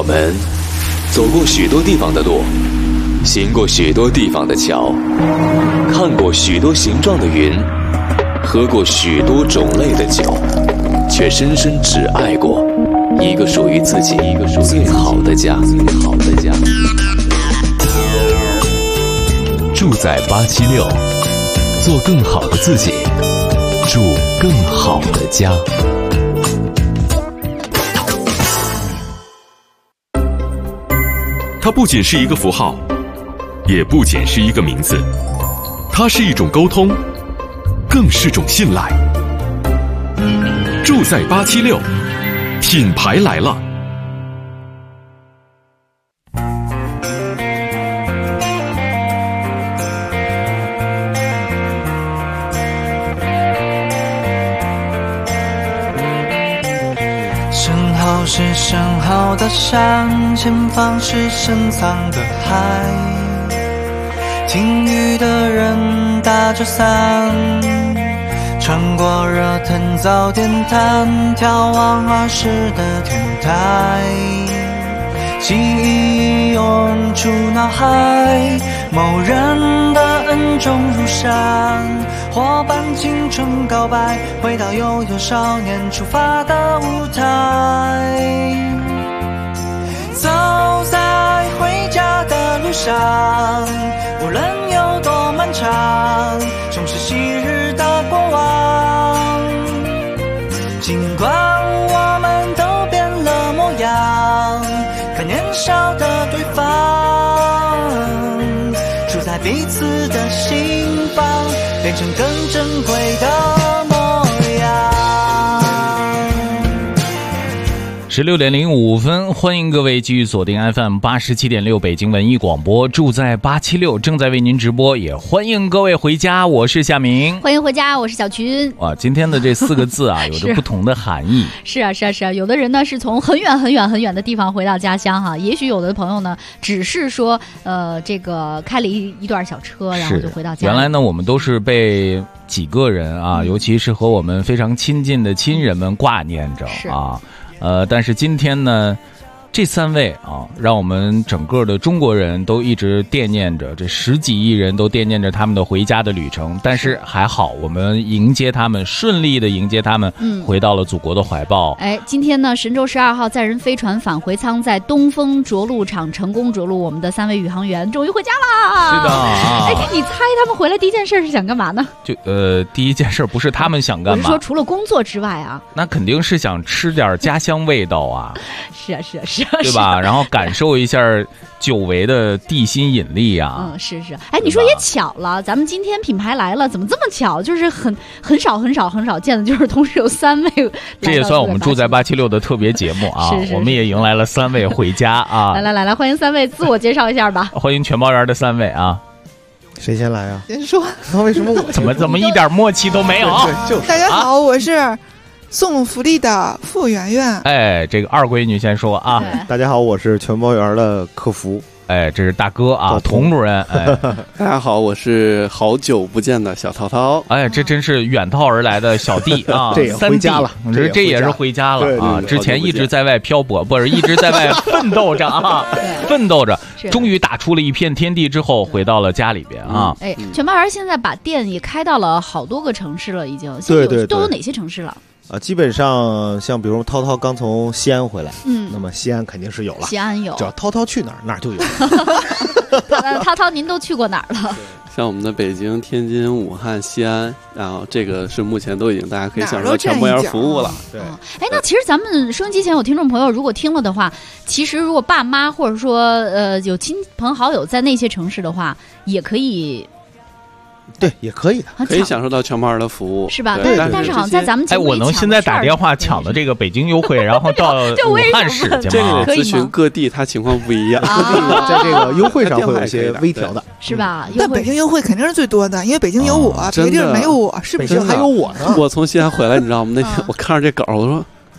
们走过许多地方的路，行过许多地方的桥，看过许多形状的云，喝过许多种类的酒，却深深只爱过一个属于自己最好的家。住在876，做更好的自己，住更好的家。 它不仅是一个符号，也不仅是一个名字，它是一种沟通，更是种信赖。住在876，品牌来了。 身后是身后的山，前方是深藏的海，听雨的人打着伞，穿过热腾早点摊，眺望儿时的天台，记忆涌出脑海，某人的恩重如山，伙伴青春告白，回到悠悠少年出发的舞台，走在回家的路上，无论有多漫长，总是昔日的过往，尽管我们都变了模样，可年少的对方住在彼此的心房，变成更珍贵的模样。 16点05分，欢迎各位继续锁定 FM87.6 北京文艺广播，住在876正在为您直播，也欢迎各位回家，我是夏明。 欢迎回家，我是小群。 哇，今天的这4个字啊，有着不同的含义。 是啊，有的人呢是从很远的地方回到家乡哈，也许有的朋友呢只是说这个开了一段小车，然后就回到家。 原来呢，我们都是被几个人啊，尤其是和我们非常亲近的亲人们挂念着啊。但是今天呢，这3位啊，让我们整个的中国人都一直惦念着，这10几亿人都惦念着他们的回家的旅程。但是还好，我们顺利的迎接他们，回到了祖国的怀抱。 今天呢，神舟12号载人飞船返回舱在东风着陆场成功着陆，我们的3位宇航员终于回家啦！ 是的， 你猜他们回来第一件事是想干嘛呢？ 第一件事不是他们想干嘛， 我是说除了工作之外啊， 那肯定是想吃点家乡味道啊。 是啊， 对吧？然后感受一下久违的地心引力啊。 是。你说也巧了，咱们今天品牌来了，怎么这么巧？就是很少见的，就是同时有3位。 这也算我们住在876的特别节目啊。 是我们也迎来了3位回家啊。 来，欢迎3位自我介绍一下吧。 欢迎全包园的3位啊。 谁先来啊？ 先说。 那为什么我怎么一点默契都没有？ 就是大家好，我是送福利的傅媛媛。 这个二闺女先说啊。 大家好，我是全包园的客服。 这是大哥啊，童主任。 大家好，我是好久不见的小涛涛。 这真是远道而来的小弟啊， 这也回家了， 这也是回家了啊！之前一直在外漂泊，不是一直在外奋斗着啊，终于打出了一片天地之后，回到了家里边啊。 全包园现在把店也开到了好多个城市了，已经。 对， 都有哪些城市了？ 基本上像比如涛涛刚从西安回来，那么西安肯定是有了， 西安有， 只要涛涛去哪儿就有。 涛涛，您都去过哪儿了？ 像我们的北京、天津、武汉、西安，然后这个是目前都已经大家可以享受到全包园服务了。 对， 那其实咱们收音机前有听众朋友，如果听了的话，其实如果爸妈或者说有亲朋好友在那些城市的话，也可以。 对，也可以的， 可以享受到全包园的服务， 是吧？但是好像在咱们节目里我能现在打电话抢的这个北京优惠，然后到武汉市这个咨询各地，它情况不一样， 在这个优惠上会有一些微调的， 是吧？ 但北京优惠肯定是最多的，因为北京有我，别的地儿没有我，是不是？ 还有我呢。 我从西安回来，你知道吗？那天我看着这稿，我说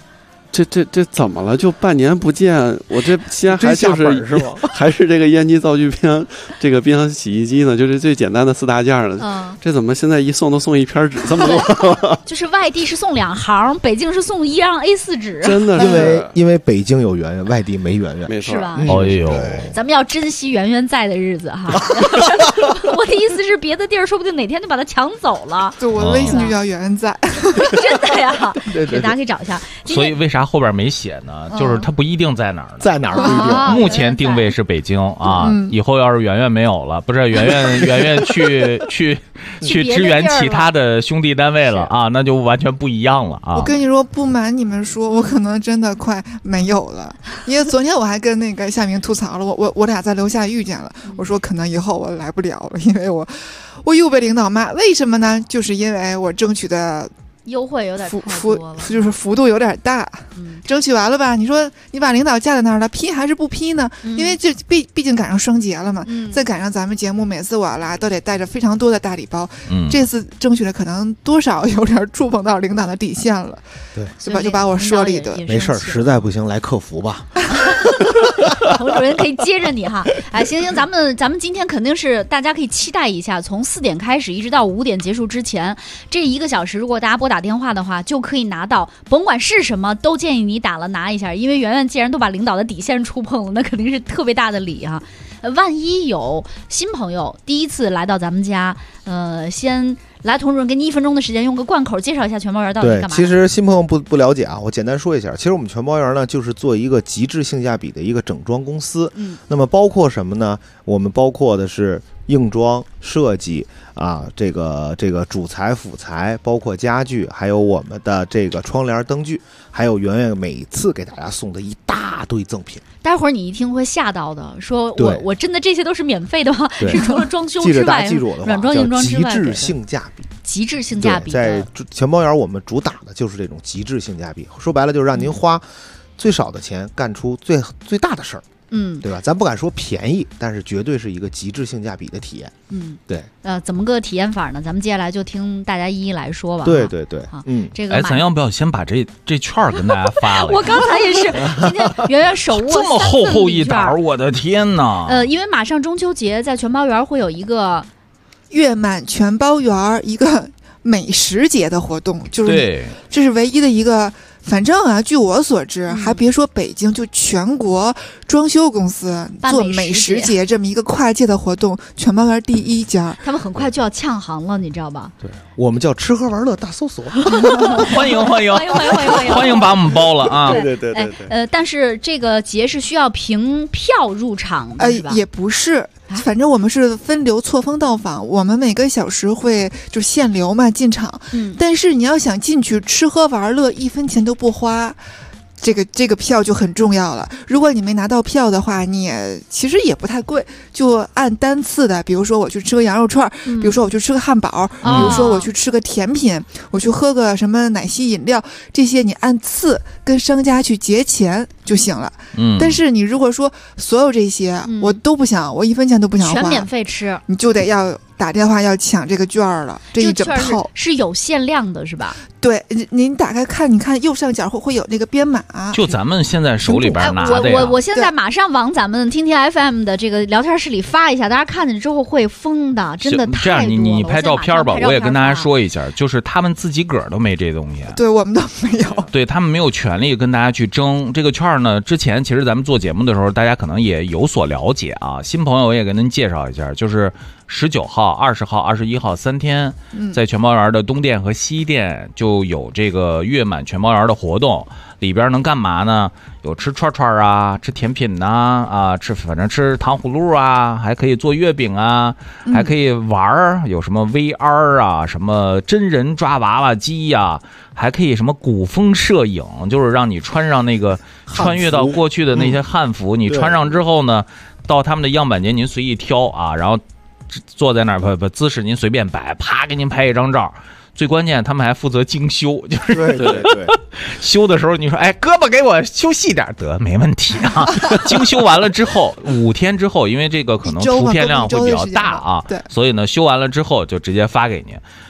这怎么了？就半年不见，我这西安还就是是吗？ 还是这个烟机、灶具、这个冰箱、洗衣机呢？就是最简单的4大件了。这怎么现在一送都送一篇纸这么多？ 就是外地是送2行，北京是送1张 A4 纸。 真的是，因为北京有圆圆，外地没圆圆， 没错， 是吧？ 哎呦， 咱们要珍惜圆圆在的日子哈。我的意思是，别的地儿说不定哪天就把它抢走了。 对，我的微信就叫圆圆在。 真的呀？ 对， 大家可以找一下。 所以为啥后边没写呢？就是它不一定在哪儿， 在哪儿不一定。 目前定位是北京啊，以后要是圆圆没有了，不是圆圆去支援其他的兄弟单位了啊，那就完全不一样了啊。 我跟你说，不瞒你们说，我可能真的快没有了，因为昨天我还跟那个夏明吐槽了，我俩在楼下遇见了，我说可能以后我来不了了，因为我又被领导骂，为什么呢？就是因为我争取的优惠有点太多了， 就是幅度有点大，争取完了吧？你说你把领导架在那儿了，批还是不批呢？因为这毕竟赶上双节了嘛，再赶上咱们节目每次我要来都得带着非常多的大礼包，这次争取的可能多少有点触碰到领导的底线了，对，就把我说了一顿。 没事，实在不行来客服吧。 洪主任可以接着你哈，哎，行，咱们今天肯定是大家可以期待一下，从4点开始一直到5点结束之前，这1个小时，如果大家拨打电话的话，就可以拿到，甭管是什么，都建议你打了拿一下，因为圆圆既然都把领导的底线触碰了，那肯定是特别大的礼哈。万一有新朋友第一次来到咱们家，先来，童主任给你1分钟的时间，用个贯口介绍一下全包园到底干嘛。 对，其实新朋友不了解啊，我简单说一下。其实我们全包园呢，就是做一个极致性价比的一个整装公司。那么包括什么呢？我们包括的是硬装设计啊，这个主材辅材，包括家具，还有我们的这个窗帘灯具，还有圆圆每次给大家送的一大堆赠品。 待会儿你一听会吓到的，说我真的这些都是免费的吗？是除了装修之外， 记住我的话， 软装硬装之外， 极致性价比。 极致性价比， 在全包园我们主打的就是这种极致性价比。说白了，就是让您花最少的钱干出最大的事儿。对吧？咱不敢说便宜，但是绝对是一个极致性价比的体验。对。 怎么个体验法呢？咱们接下来就听大家一一来说吧。 对。 这个咱要不要先把这券跟大家发了？ 我刚才也是，今天圆圆手握这么厚一沓，我的天哪！ 因为马上中秋节，在全包园会有一个月满全包园一个美食节的活动，就是这是唯一的一个。反正啊，据我所知，还别说北京，就全国装修公司做美食节这么一个跨界的活动，全包园第1家。 他们很快就要呛行了，你知道吧？ 对，我们叫吃喝玩乐大搜索。 欢迎把我们包了啊！ 对。 但是这个节是需要凭票入场的，是吧？ 也不是。反正我们是分流错峰到访，我们每个小时会就限流嘛进场，但是你要想进去吃喝玩乐，1分钱都不花。这个票就很重要了。如果你没拿到票的话，你其实也不太贵，就按单次的，比如说我去吃个羊肉串，比如说我去吃个汉堡，比如说我去吃个甜品，我去喝个什么奶昔饮料，这些你按次跟商家去结钱就行了。但是你如果说所有这些我都不想，我1分钱都不想花， 全免费吃， 你就得要打电话要抢这个券了，这一整套是有限量的，是吧？ 对，您打开看，你看右上角会有那个编码， 就咱们现在手里边拿的呀。 我现在马上往咱们听听 FM 的这个聊天室里发一下，大家看见之后会疯的，真的太多了。 这样你拍照片吧，我也跟大家说一下，就是他们自己个儿都没这东西， 对我们都没有， 对他们没有权利跟大家去争这个券呢。之前其实咱们做节目的时候，大家可能也有所了解啊。新朋友我也跟您介绍一下，就是19号、20号、21号3天，在全包园的东店和西店就有这个月满全包园的活动，里边能干嘛呢？有吃串串啊，吃甜品呐，反正吃糖葫芦啊，还可以做月饼啊，还可以玩有什么 VR 啊，什么真人抓娃娃机呀，还可以什么古风摄影，就是让你穿上那个穿越到过去的那些汉服，你穿上之后呢，到他们的样板间您随意挑啊，然后坐在那儿把姿势您随便摆，啪给您拍一张照。最关键他们还负责精修，就是对修的时候你说哎胳膊给我修细点得没问题啊。精修完了之后5天之后，因为这个可能图片量会比较大啊，所以呢修完了之后就直接发给您。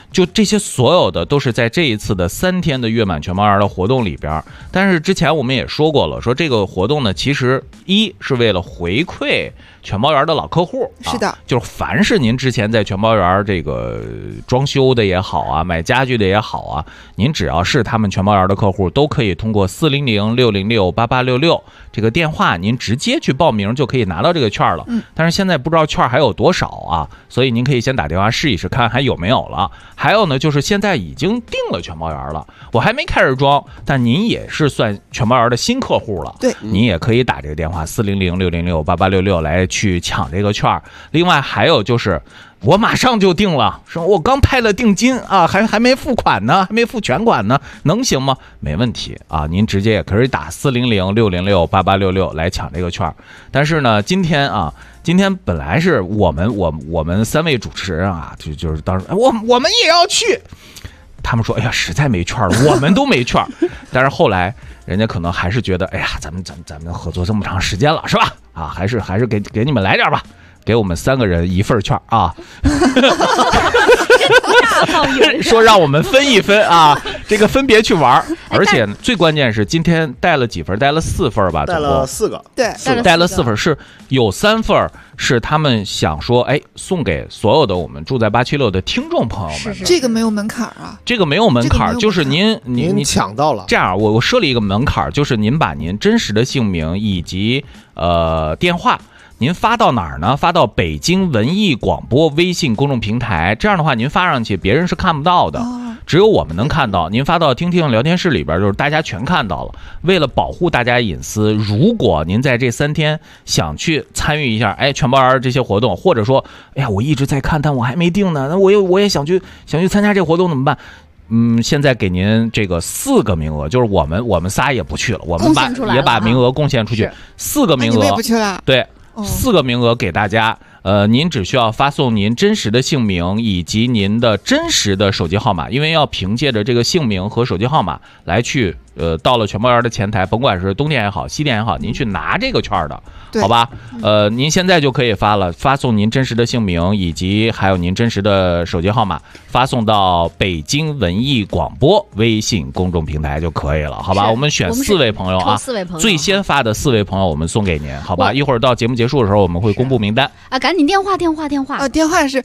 就这些所有的都是在这一次的3天的月满全猫园的活动里边。但是之前我们也说过了，说这个活动呢，其实是为了回馈全猫园的老客户， 是的， 就是凡是您之前在全猫园这个装修的也好啊，买家具的也好啊，您只要是他们全猫园的客户，都可以通过400-606-8866这个电话，您直接去报名就可以拿到这个券了。但是现在不知道券还有多少啊，所以您可以先打电话试一试，看还有没有了。还有呢，就是现在已经订了全猫园了，我还没开始装，但您也是算全猫园的新客户了， 对， 您也可以打这个电话400-606-8866来去抢这个券。另外还有就是我马上就定了，说我刚拍了定金啊，还没付款呢，还没付全款呢，能行吗？没问题啊，您直接也可以打400-606-8866来抢这个券。但是呢，今天本来是我们3位主持人啊，就是当时我们也要去，他们说哎呀实在没券了，我们都没券。但是后来人家可能还是觉得哎呀咱们合作这么长时间了是吧？啊，还是给你们来点吧。给我们3个人1份券啊，说让我们分一分啊，这个分别去玩。而且最关键是今天带了几份？带了4份吧， 带了4个， 对， 带了4份，是有3份是他们想说，哎，送给所有的我们住在876的听众朋友们。 这个没有门槛啊， 这个没有门槛，就是您抢到了。 这样，我设了一个门槛，就是您把您真实的姓名以及电话。您发到哪儿呢？发到北京文艺广播微信公众平台，这样的话您发上去别人是看不到的，只有我们能看到。您发到听听聊天室里边，就是大家全看到了。为了保护大家隐私，如果您在这3天想去参与一下全猫园这些活动，或者说哎呀我一直在看但我还没定呢，那我也想去参加这活动怎么办？现在给您这个4个名额，就是我们仨也不去了，我们也把名额贡献出去，4个名额， 你们也不去了， 对。4个名额给大家，您只需要发送您真实的姓名以及您的真实的手机号码，因为要凭借着这个姓名和手机号码来去到了全猫园的前台，甭管是东店也好西店也好，您去拿这个券的，好吧？您现在就可以发了，发送您真实的姓名以及还有您真实的手机号码，发送到北京文艺广播微信公众平台就可以了，好吧？我们选4位朋友啊，最先发的4位朋友我们送给您，好吧？一会儿到节目结束的时候我们会公布名单啊，赶紧电话电话是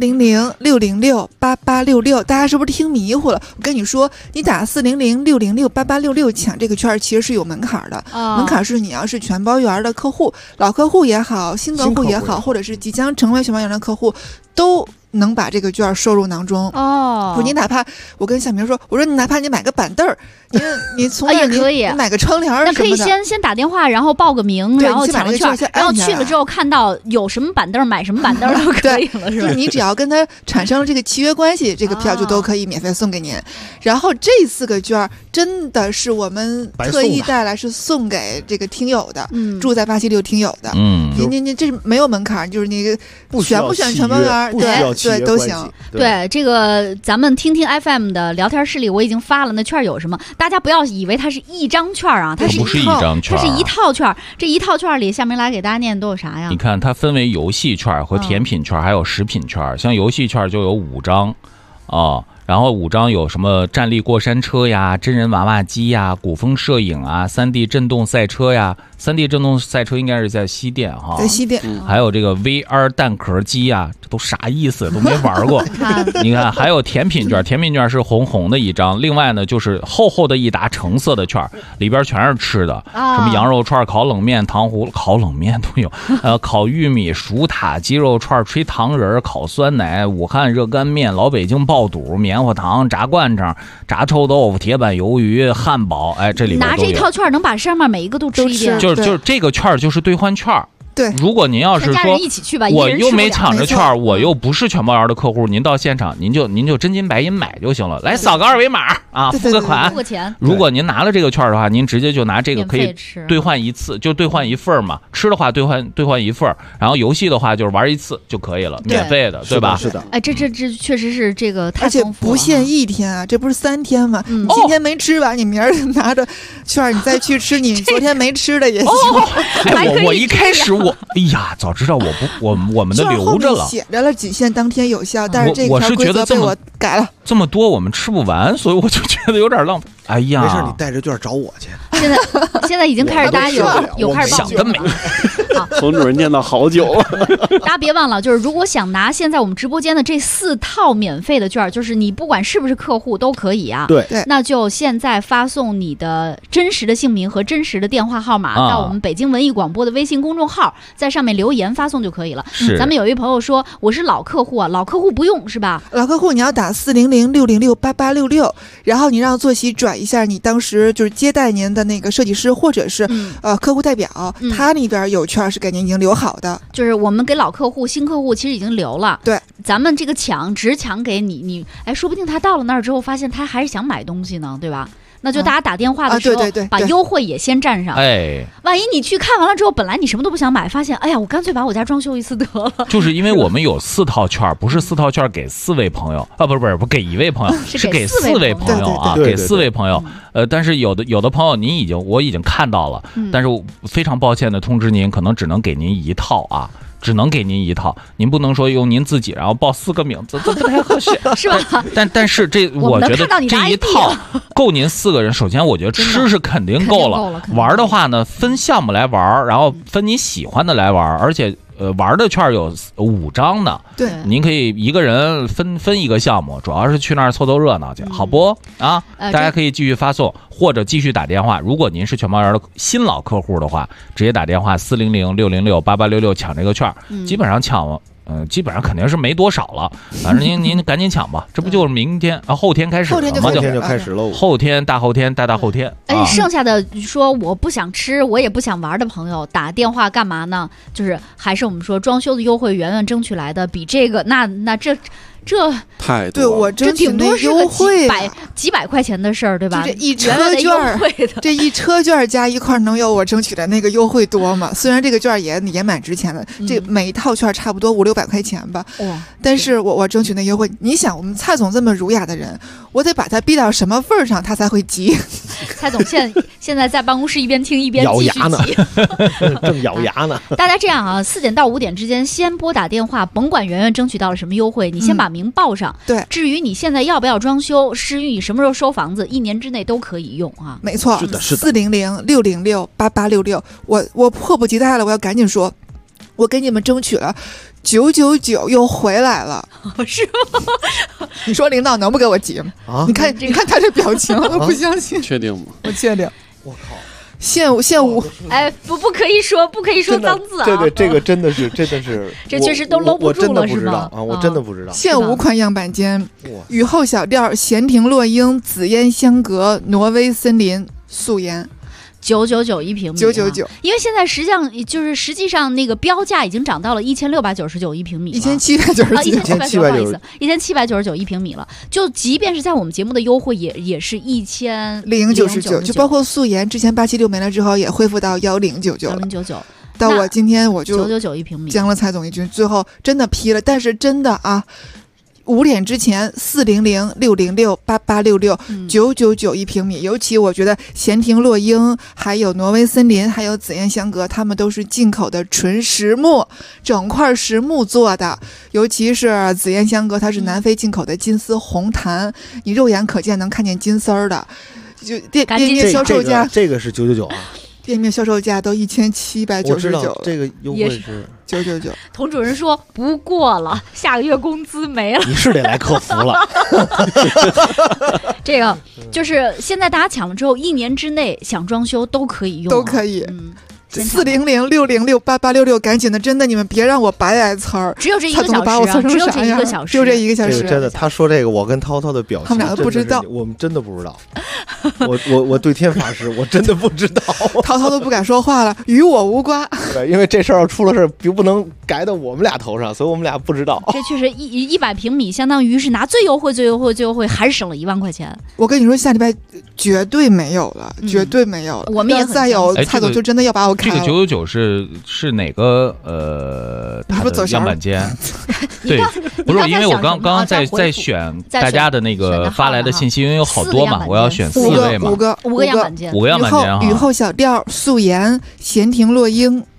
400-606-8866，大家是不是听迷糊了？我跟你说，你打400-606-8866抢这个券其实是有门槛的，门槛是你要是全猫园的客户，老客户也好，新客户也好，或者是即将成为全猫园的客户，都能把这个券收入囊中。你哪怕我跟小明说，我说你哪怕你买个板凳儿，你从那也可以， 你买个窗帘什么的， 那可以先打电话，然后报个名，然后抢个券，然后去了之后看到有什么板凳买什么板凳就可以了，是吧？ 你只要跟他产生了这个契约关系，这个票就都可以免费送给您。然后这4个券真的是我们特意带来，是送给这个听友的，住在876听友的。您这没有门槛，就是你选不选全猫园，对都行。 对，这个咱们听听 FM 的聊天室里，我已经发了那券有什么，大家不要以为它是一张券啊，它是一套券。这一套券里，下面来给大家念都有啥呀？ 你看，它分为游戏券和甜品券，还有食品券。像游戏券就有5张啊。然后5张有什么站立过山车呀、真人娃娃机呀、古风摄影啊、3D 震动赛车呀。3D 震动赛车应该是在西店哈， 在西店。 还有这个 VR 蛋壳机呀，这都啥意思？都没玩过。你看，还有甜品券，甜品券是红红的一张。另外呢，就是厚厚的一沓橙色的券，里边全是吃的，什么羊肉串、烤冷面、糖葫芦、烤冷面都有，烤玉米、薯塔、鸡肉串、吹糖人、烤酸奶、武汉热干面、老北京爆肚、棉花糖、炸灌肠、炸臭豆腐、铁板鱿鱼、汉堡，这里边拿这一套券能把上面每一个都吃一遍。 就是这个券就是兑换券。 对， 如果您要是说一起去吧， 我又没抢着券，我又不是全猫园的客户，您到现场您就真金白银买就行了，来扫个2维码啊，付个款， 付个钱。 如果您拿了这个券的话，您直接就拿这个可以兑换1次，就兑换1份嘛。吃的话兑换1份，然后游戏的话就是玩1次就可以了，免费的，对吧？ 是的。 这确实是这个太丰富了， 而且不限1天啊，这不是3天吗？你今天没吃吧，你明儿拿着券你再去吃你昨天没吃的也行。 我一开始我哎呀，早知道我们的留着了， 写着了仅限当天有效，但是这条规则被我改了。 这么多我们吃不完，所以我就觉得有点浪费。哎呀， 没事，你带着券找我去。 现在已经开始，大家有开始想得美。 冯主任念叨好久了。 大家别忘了，就是如果想拿现在我们直播间的这4套免费的券，就是你不管是不是客户都可以啊。 对， 那就现在发送你的真实的姓名和真实的电话号码到我们北京文艺广播的微信公众号，在上面留言发送就可以了。咱们有一朋友说我是老客户啊，老客户不用是吧？ 老客户你要打400-606-8866，然后你让坐席转一下你当时就是接待您的那个设计师或者是客户代表，他那边有券是给您已经留好的。 就是我们给老客户、新客户其实已经留了。 对， 咱们这个只抢给你，哎，说不定他到了那儿之后发现他还是想买东西呢，对吧？那就大家打电话的时候，把优惠也先占上。 哎， 万一你去看完了之后，本来你什么都不想买，发现哎呀，我干脆把我家装修一次得了。 就是因为我们有4套券，不是4套券给4位朋友啊，不给1位朋友，是给4位朋友啊，给4位朋友。但是有的朋友我已经看到了，但是我非常抱歉的通知您，可能只能给您1套啊。只能给您1套，您不能说用您自己然后报4个名字，这不太合适， 是吧？ 但是我觉得这一套够您4个人。首先，我觉得吃是肯定够了，玩的话呢，分项目来玩，然后分你喜欢的来玩，而且玩的券有5张呢。 对， 您可以一个人分一个项目，主要是去那儿凑热闹去，好不啊？大家可以继续发送或者继续打电话。如果您是全猫园的新老客户的话，直接打电话400-606-8866抢这个券，基本上抢基本上肯定是没多少了，反正您赶紧抢吧，这不就是明天后天开始了吗？ 后天就开始了， 后天大后天大后天。 哎，剩下的说我不想吃，我也不想玩的朋友，打电话干嘛呢？就是还是我们说装修的优惠远远争取来的，比这个那这太多， 对我争取那优惠几百块钱的事儿，对吧？ 这一车券，这一车券加一块能有我争取的那个优惠多吗？虽然这个券也蛮值钱的，这每一套券差不多500-600块钱吧。但是我争取那优惠，你想我们蔡总这么儒雅的人，我得把他逼到什么份儿上，他才会急？ 蔡总现在在办公室一边听一边继续急， 正咬牙呢。 大家这样啊，4点到5点之间先拨打电话，甭管圆圆争取到了什么优惠，你先把名报上。 对， 至于你现在要不要装修，至于你什么时候收房子，1年之内都可以用啊。 没错， 是的 400-606-8866，我迫不及待了，我要赶紧说，我给你们争取了999又回来了， 是吗？ 你说领导能不给我急吗？啊，你看他这表情，我都不相信。 确定吗？ 我确定。 我靠！ 限五， 哎，不可以说脏字啊！ 这个真的是， 这确实都搂不住了，是吗？ 啊，我真的不知道。 限5款样板间，雨后小调、闲庭落英、紫烟香阁、挪威森林、素颜。 999一平米 ，999， 因为现在实际上那个标价已经涨到了1699一平米 ，1799， 1799一平米了。就即便是在我们节目的优惠也是 1099，就包括素颜之前876没了之后也恢复到1099。到我今天我就 999一平米， 将了蔡总一军，最后真的批了，但是真的啊。5点之前400-606-8866，999一平米。尤其我觉得闲庭落英，还有挪威森林，还有紫烟香阁，他们都是进口的纯实木，整块实木做的。尤其是紫烟香阁，它是南非进口的金丝红檀，你肉眼可见能看见金丝儿的。就店面销售价， 这个是999啊。 店面销售价都1799， 我知道这个优惠是 999。 童主任说不过了，下个月工资没了， 你是得来客服了。 这个就是现在大家抢了之后，1年之内想装修都可以用， 都可以。400-606-8866，赶紧的，真的，你们别让我白来词儿。 只有这一个小时， 只有这一个小时，就这一个小时。 真的，他说这个，我跟涛涛的表情， 他们俩都不知道， 我们真的不知道。我对天发誓，我真的不知道。 涛涛都不敢说话了，与我无关。 对，因为这事儿要出了事儿，不能改到我们俩头上，所以我们俩不知道。 这确实100平米，相当于是拿最优惠，还是省了1万块钱。 我跟你说，下礼拜绝对没有了，绝对没有了。 我们也再有，蔡总就真的要把我开了。 这个999是哪个它的样板间？对，不是因为我刚刚在选大家的那个发来的信息，因为有好多嘛，我要选4位嘛， 五个样板间， 雨后小调、素颜、闲庭落英、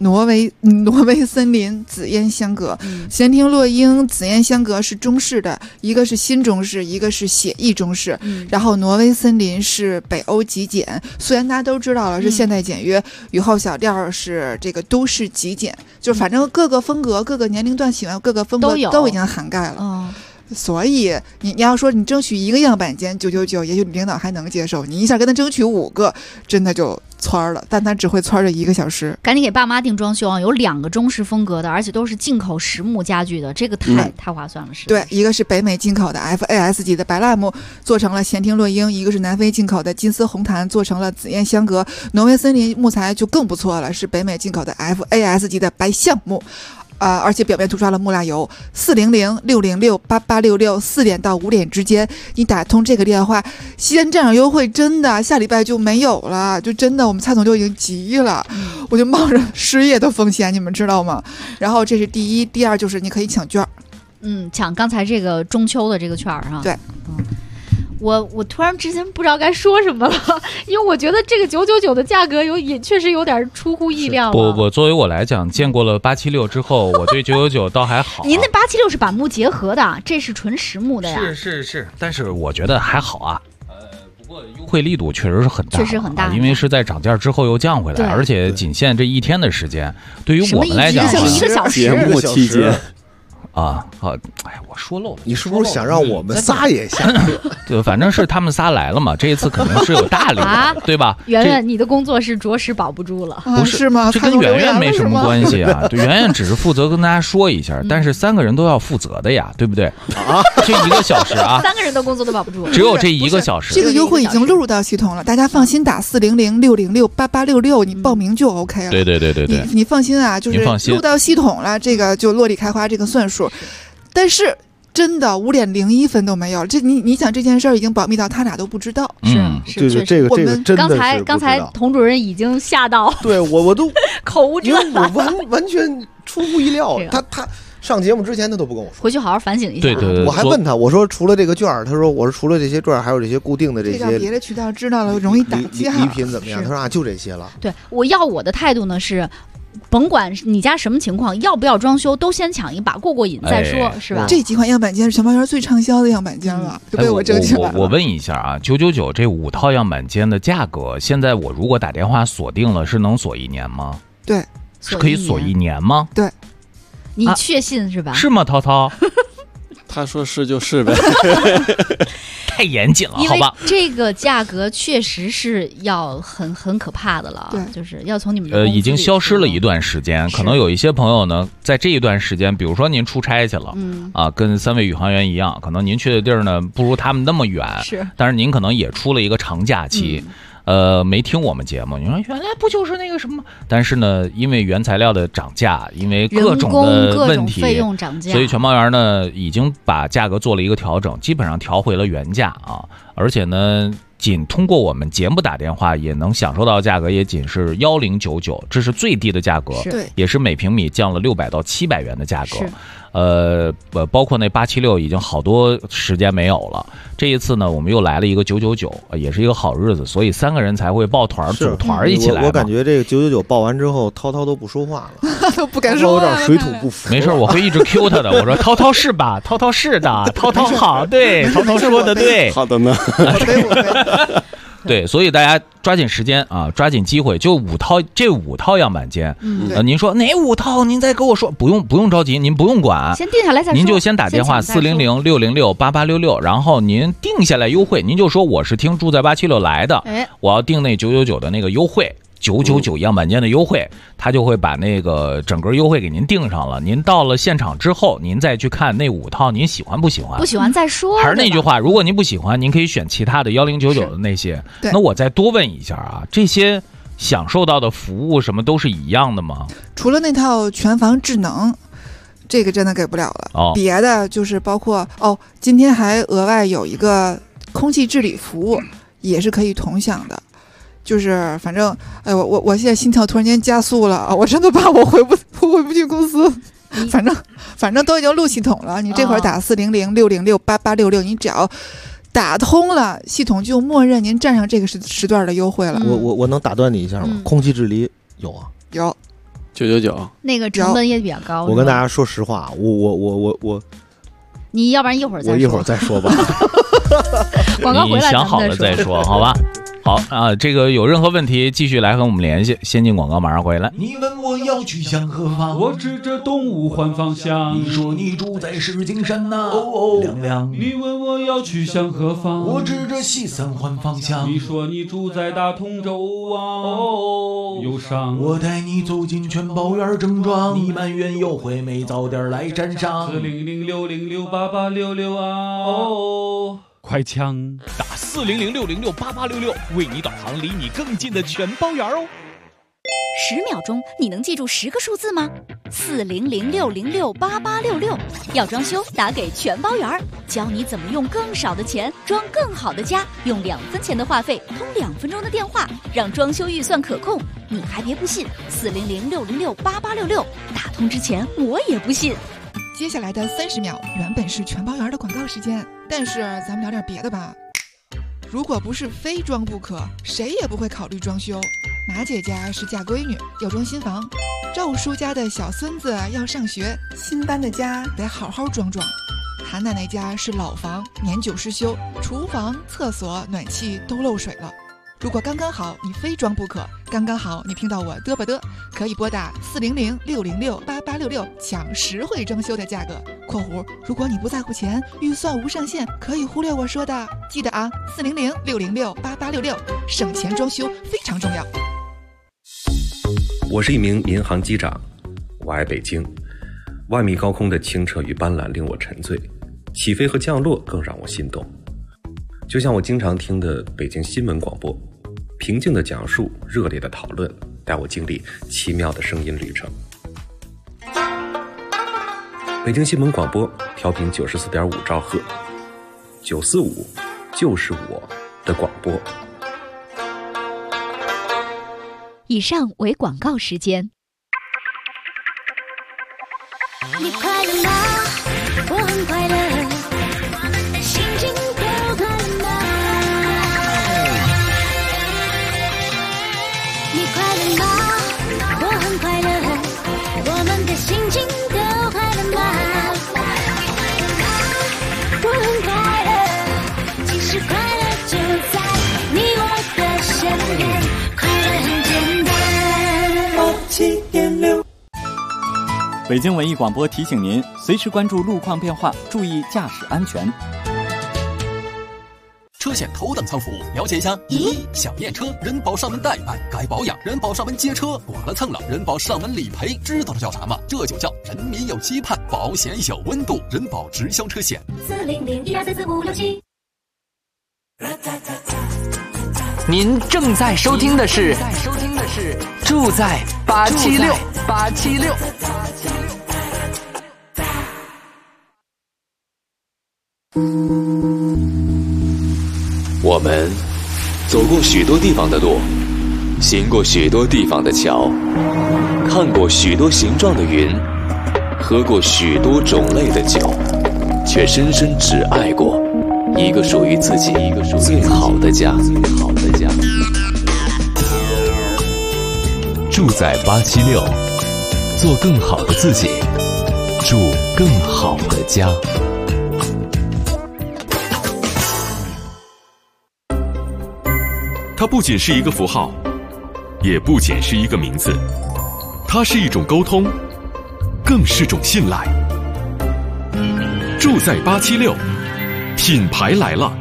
挪威森林、紫烟香阁。闲庭落英、紫烟香阁是中式的，一个是新中式，一个是写意中式。然后挪威森林是北欧极简，虽然大家都知道了是现代简约，雨后小调是这个都市极简，就反正各个风格、各个年龄段喜欢各个风格都已经涵盖了。所以你要说你争取一个样板间999，也许领导还能接受，你一下跟他争取5个，真的就窜了，但他只会窜着1个小时。 赶紧给爸妈订装修啊！有2个中式风格的，而且都是进口实木家具的，这个太划算了，是。 对，一个是北美进口的 FAS 级的白蜡木，做成了闲庭落英；一个是南非进口的金丝红檀，做成了紫烟香阁。挪威森林木材就更不错了，是北美进口的 FAS 级的白橡木。而且表面涂刷了木蜡油。400-606-8866，4点到5点之间，你打通这个电话，西安站长优惠真的下礼拜就没有了，就真的我们蔡总就已经急了，我就冒着失业的风险，你们知道吗？然后这是第一，第二就是你可以抢券， 抢刚才这个中秋的这个券哈。 对， 我突然之间不知道该说什么了，因为我觉得这个999的价格也确实有点出乎意料了。 不，作为我来讲，见过了876之后，我对999倒还好。 您那876是板木结合的，这是纯实木的呀。 是，但是我觉得还好啊。不过优惠力度确实是很大， 确实很大， 因为是在涨价之后又降回来，而且仅限这1天的时间。对于我们来讲， 一个小时， 节目期间。 好，哎呀，我说漏了。 你是不是想让我们仨也下课？ 对，反正是他们仨来了嘛，这一次肯定是有大礼的，对吧？ 圆圆，你的工作是着实保不住了， 不是吗？ 这跟圆圆没什么关系啊。对，圆圆只是负责跟大家说一下，但是3个人都要负责的呀，对不对？这1个小时啊 ，3个人的工作都保不住， 只有这1个小时。 这个优惠已经录入到系统了，大家放心打400-606-8866，你报名就 OK 了。 对， 你放心啊，就是录到系统了，这个就落地开花这个算数。但是真的5.01分都没有，这你想这件事儿已经保密到他俩都不知道。 是，这个真的是刚才童主任已经吓到， 对我都口无遮拦， 我完全出乎意料。他上节目之前他都不跟我说， 回去好好反省一下。 对， 我还问他，我说除了这个券，他说我说除了这些券，还有这些固定的这些， 别的渠道知道了容易打击礼品怎么样？他说就这些了。 对，我的态度呢是，甭管你家什么情况，要不要装修，都先抢一把过瘾再说，是吧？ 这几款样板间是全包园最畅销的样板间了，就被我争取来了。 我问一下啊，999这5套样板间的价格，现在我如果打电话锁定了，是能锁1年吗？ 对， 是可以锁1年吗？ 对， 你确信是吧？ 是吗，涛涛？ 他说是就是呗。 太严谨了，好吧？ 这个价格确实是要很可怕的了， 对， 就是要从你们已经消失了一段时间，可能有一些朋友呢，在这一段时间，比如说您出差去了，跟3位宇航员一样，可能您去的地儿呢不如他们那么远，但是您可能也出了一个长假期。没听我们节目，你说原来不就是那个什么？但是呢，因为原材料的涨价，因为各种的问题， 费用涨价， 所以全包园呢已经把价格做了一个调整，基本上调回了原价啊。而且呢，仅通过我们节目打电话也能享受到价格，也仅是1099，这是最低的价格，也是每平米降了600到700元的价格。包括那876已经好多时间没有了。这一次呢，我们又来了一个999，也是一个好日子，所以3个人才会抱团组团一起来。 我感觉这个999报完之后，涛涛都不说话了， 都不敢说话， 有点水土不服。 没事，我会一直 Q 他的。我说涛涛是吧？涛涛是的，涛涛好，对，涛涛说的对， 好的呢。 对，所以大家抓紧时间啊，抓紧机会，就这5套样板间。您说哪5套？您再跟我说，不用着急，您不用管， 先定下来再说。 您就先打电话400-606-8866，然后您定下来优惠，您就说我是听住在876来的，我要定那999的那个优惠。999样板间的优惠，他就会把那个整个优惠给您定上了。您到了现场之后，您再去看那5套，您喜欢不喜欢？ 不喜欢再说。 还是那句话，如果您不喜欢，您可以选其他的1099的那些。那我再多问一下啊，这些享受到的服务什么都是一样的吗？ 除了那套全房智能，这个真的给不了了。别的就是包括今天还额外有一个空气治理服务，也是可以同享的。就是反正，我现在心跳突然间加速了，我真的怕我回不去公司。反正都已经录系统了，你这会儿打400-606-8866，你只要打通了，系统就默认您占上这个时段的优惠了。 我能打断你一下吗？空气治理有啊， 有。 999， 那个成本也比较高。 我跟大家说实话，我， 你要不然一会儿再说， 我一会儿再说吧。 广告回来你想好了再说，好吧？好啊，这个有任何问题继续来和我们联系。先进广告，马上回来。 你问我要去向何方， 我指着东吴换方向。 你说你住在石景山呐，亮亮。 你问我要去向何方， 我指着西三环方向。 你说你住在大通州啊，忧伤。 我带你走进全宝园正庄，你埋怨优惠没早点来沾上。 40060688666啊，快枪打40060688666，为你导航离你更近的全包圆哦。 10秒钟，你能记住10个数字吗？40060688666，要装修打给全包圆，教你怎么用更少的钱装更好的家，用2分钱的话费通2分钟的电话，让装修预算可控。你还别不信，40060688666，打通之前我也不信。 接下来的30秒原本是全包圆的广告时间，但是咱们聊点别的吧。如果不是非装不可，谁也不会考虑装修。马姐家是嫁闺女，要装新房；赵叔家的小孙子要上学，新搬的家得好好装装。韩奶奶家是老房，年久失修，厨房、厕所、暖气都漏水了。如果刚刚好你非装不可，刚刚好你听到我嘚吧嘚，可以拨打40060688666抢实惠装修的价格（括弧如果你不在乎钱，预算无上限，可以忽略我说的）。记得啊，40060688666，省钱装修非常重要。 我是一名民航机长，我爱北京。万米高空的清澈与斑斓令我沉醉，起飞和降落更让我心动。就像我经常听的北京新闻广播，平静的讲述，热烈的讨论，带我经历奇妙的声音旅程。北京新闻广播调频94.5兆赫，945就是我的广播。 以上为广告时间。 你快乐吗？我很快乐，心情都快乐吗？你快乐吗？我很快乐，我们的心情都快乐吗？我很快乐，其实快乐就在你我的身边，快乐很简单。87.6 北京文艺广播提醒您，随时关注路况变化，注意驾驶安全。 车险头等舱服务，了解一下。1. 小验车，人保上门代办，该保养，人保上门接车，剐了蹭了，人保上门理赔。知道这叫啥吗？这就叫人民有期盼，保险有温度，人保直销车险。40012344567。 您正在收听的是住在876。 我们走过许多地方的路，行过许多地方的桥，看过许多形状的云，喝过许多种类的酒，却深深只爱过一个属于自己最好的家。 住在876，做更好的自己，住更好的家。它不仅是一个符号，也不仅是一个名字，它是一种沟通，更是种信赖。住在876，品牌来了。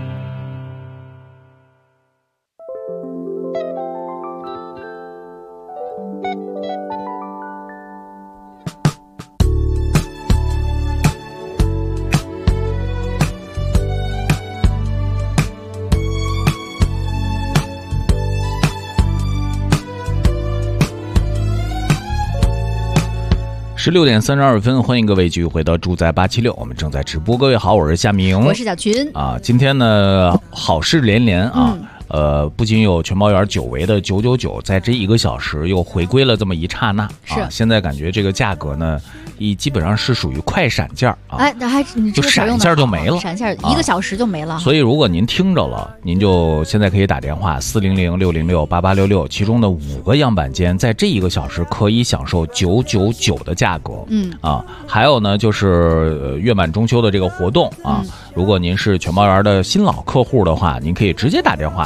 16点32分，欢迎各位继续回到住在876，我们正在直播。各位好，我是夏明， 我是小群啊。今天呢，好事连连啊。 不仅有全包园久违的999，在这1个小时又回归了这么一刹那啊！现在感觉这个价格呢，基本上是属于快闪价啊！ 哎，那还你就闪一下就没了， 闪一下1个小时就没了。 所以如果您听着了，您就现在可以打电话400-606-8866，其中的5个样板间在这1个小时可以享受999的价格。还有呢，就是月满中秋的这个活动啊，如果您是全包园的新老客户的话，您可以直接打电话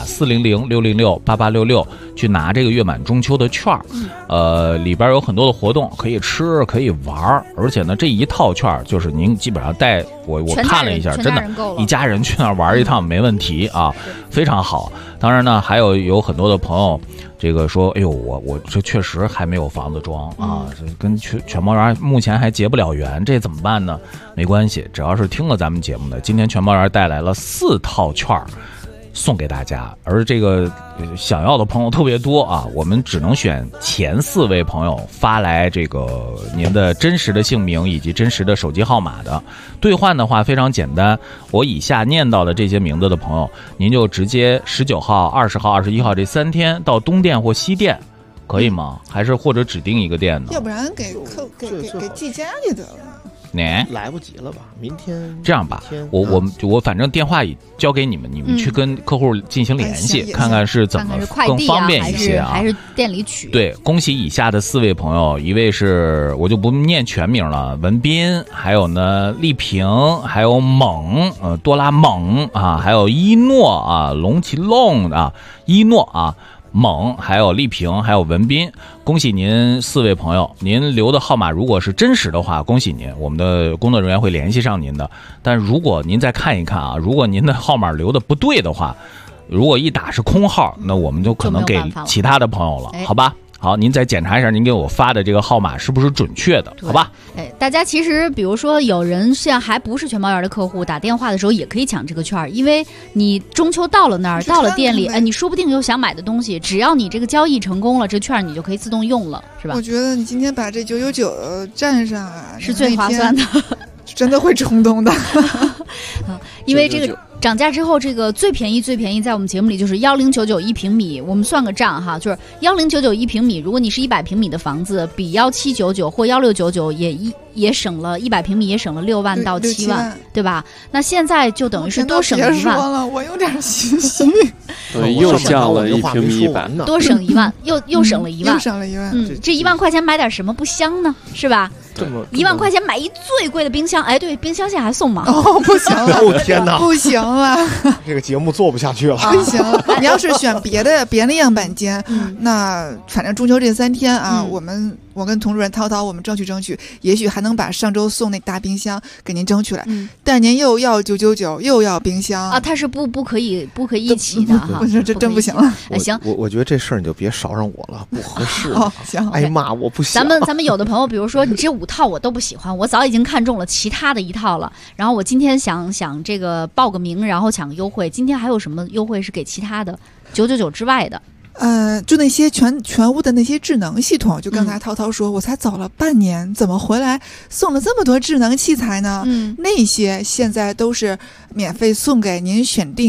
400-606-8866去拿这个月满中秋的券儿。里边有很多的活动可以吃可以玩，而且呢这一套券就是您基本上带我看了一下，真的一家人去那儿玩一趟没问题啊，非常好。当然呢还有很多的朋友这个说，哎呦我这确实还没有房子装啊，跟全包园目前还结不了缘，这怎么办呢？没关系，只要是听了咱们节目的，今天全包园带来了4套券送给大家，而这个想要的朋友特别多啊，我们只能选前4位朋友发来这个您的真实的姓名以及真实的手机号码的。兑换的话非常简单，我以下念到的这些名字的朋友，您就直接19号、20号、21号这3天到东店或西店，可以吗？还是或者指定一个店呢？ 要不然给寄家里得了。 来不及了吧？明天这样吧，我反正电话已交给你们，你们去跟客户进行联系，看看是怎么更方便一些啊， 还是店里取？ 对，恭喜以下的4位朋友，一位是我就不念全名了，文斌，还有呢丽萍，还有猛，多拉猛啊，还有一诺啊，龙奇龙啊，一诺啊。猛，还有丽萍，还有文斌，恭喜您4位朋友，您留的号码如果是真实的话，恭喜您，我们的工作人员会联系上您的。但如果您再看一看啊，如果您的号码留的不对的话，如果一打是空号，那我们就可能给其他的朋友了，好吧？好，您再检查一下您给我发的这个号码是不是准确的，好吧？ 大家其实比如说有人现在还不是全包园的客户，打电话的时候也可以抢这个券，因为你中秋到了那儿，到了店里，你说不定有想买的东西，只要你这个交易成功了，这券你就可以自动用了，是吧？ 我觉得你今天把这999占上啊， 是最划算的， 真的会冲动的。 因为这个涨价之后，这个最便宜在我们节目里就是1099一平米。我们算个账哈，就是1099一平米，如果你是100平米的房子，比1799或1699也省了100平米，也省了6万到7万，对吧？那现在就等于是多省1万。 了，我有点心虚。 对，又降了1平米100， 多省1万，又省了1万， 又省了1万。 这1万块钱买点什么不香呢？是吧？1万块钱买一最贵的冰箱，哎，对，冰箱现在还送吗？ 哦，不行了， 哦天哪， 不行了， 这个节目做不下去了， 不行了。你要是选别的样板间，那反正中秋这3天啊，我跟童主任涛涛，我们争取，也许还能把上周送那大冰箱给您争取来。但您又要999，又要冰箱啊，它是不可以一起的哈， 这真不行了。 行， 我觉得这事儿你就别捎上我了，不合适。 行， 哎呀妈，我不行。 咱们有的朋友，比如说你这5套我都不喜欢，我早已经看中了其他的1套了，然后我今天想这个报个名，然后抢个优惠。今天还有什么优惠是给其他的999之外的？ 就那些全屋的那些智能系统，就刚才涛涛说，我才走了半年，怎么回来送了这么多智能器材呢？那些现在都是免费送给您选定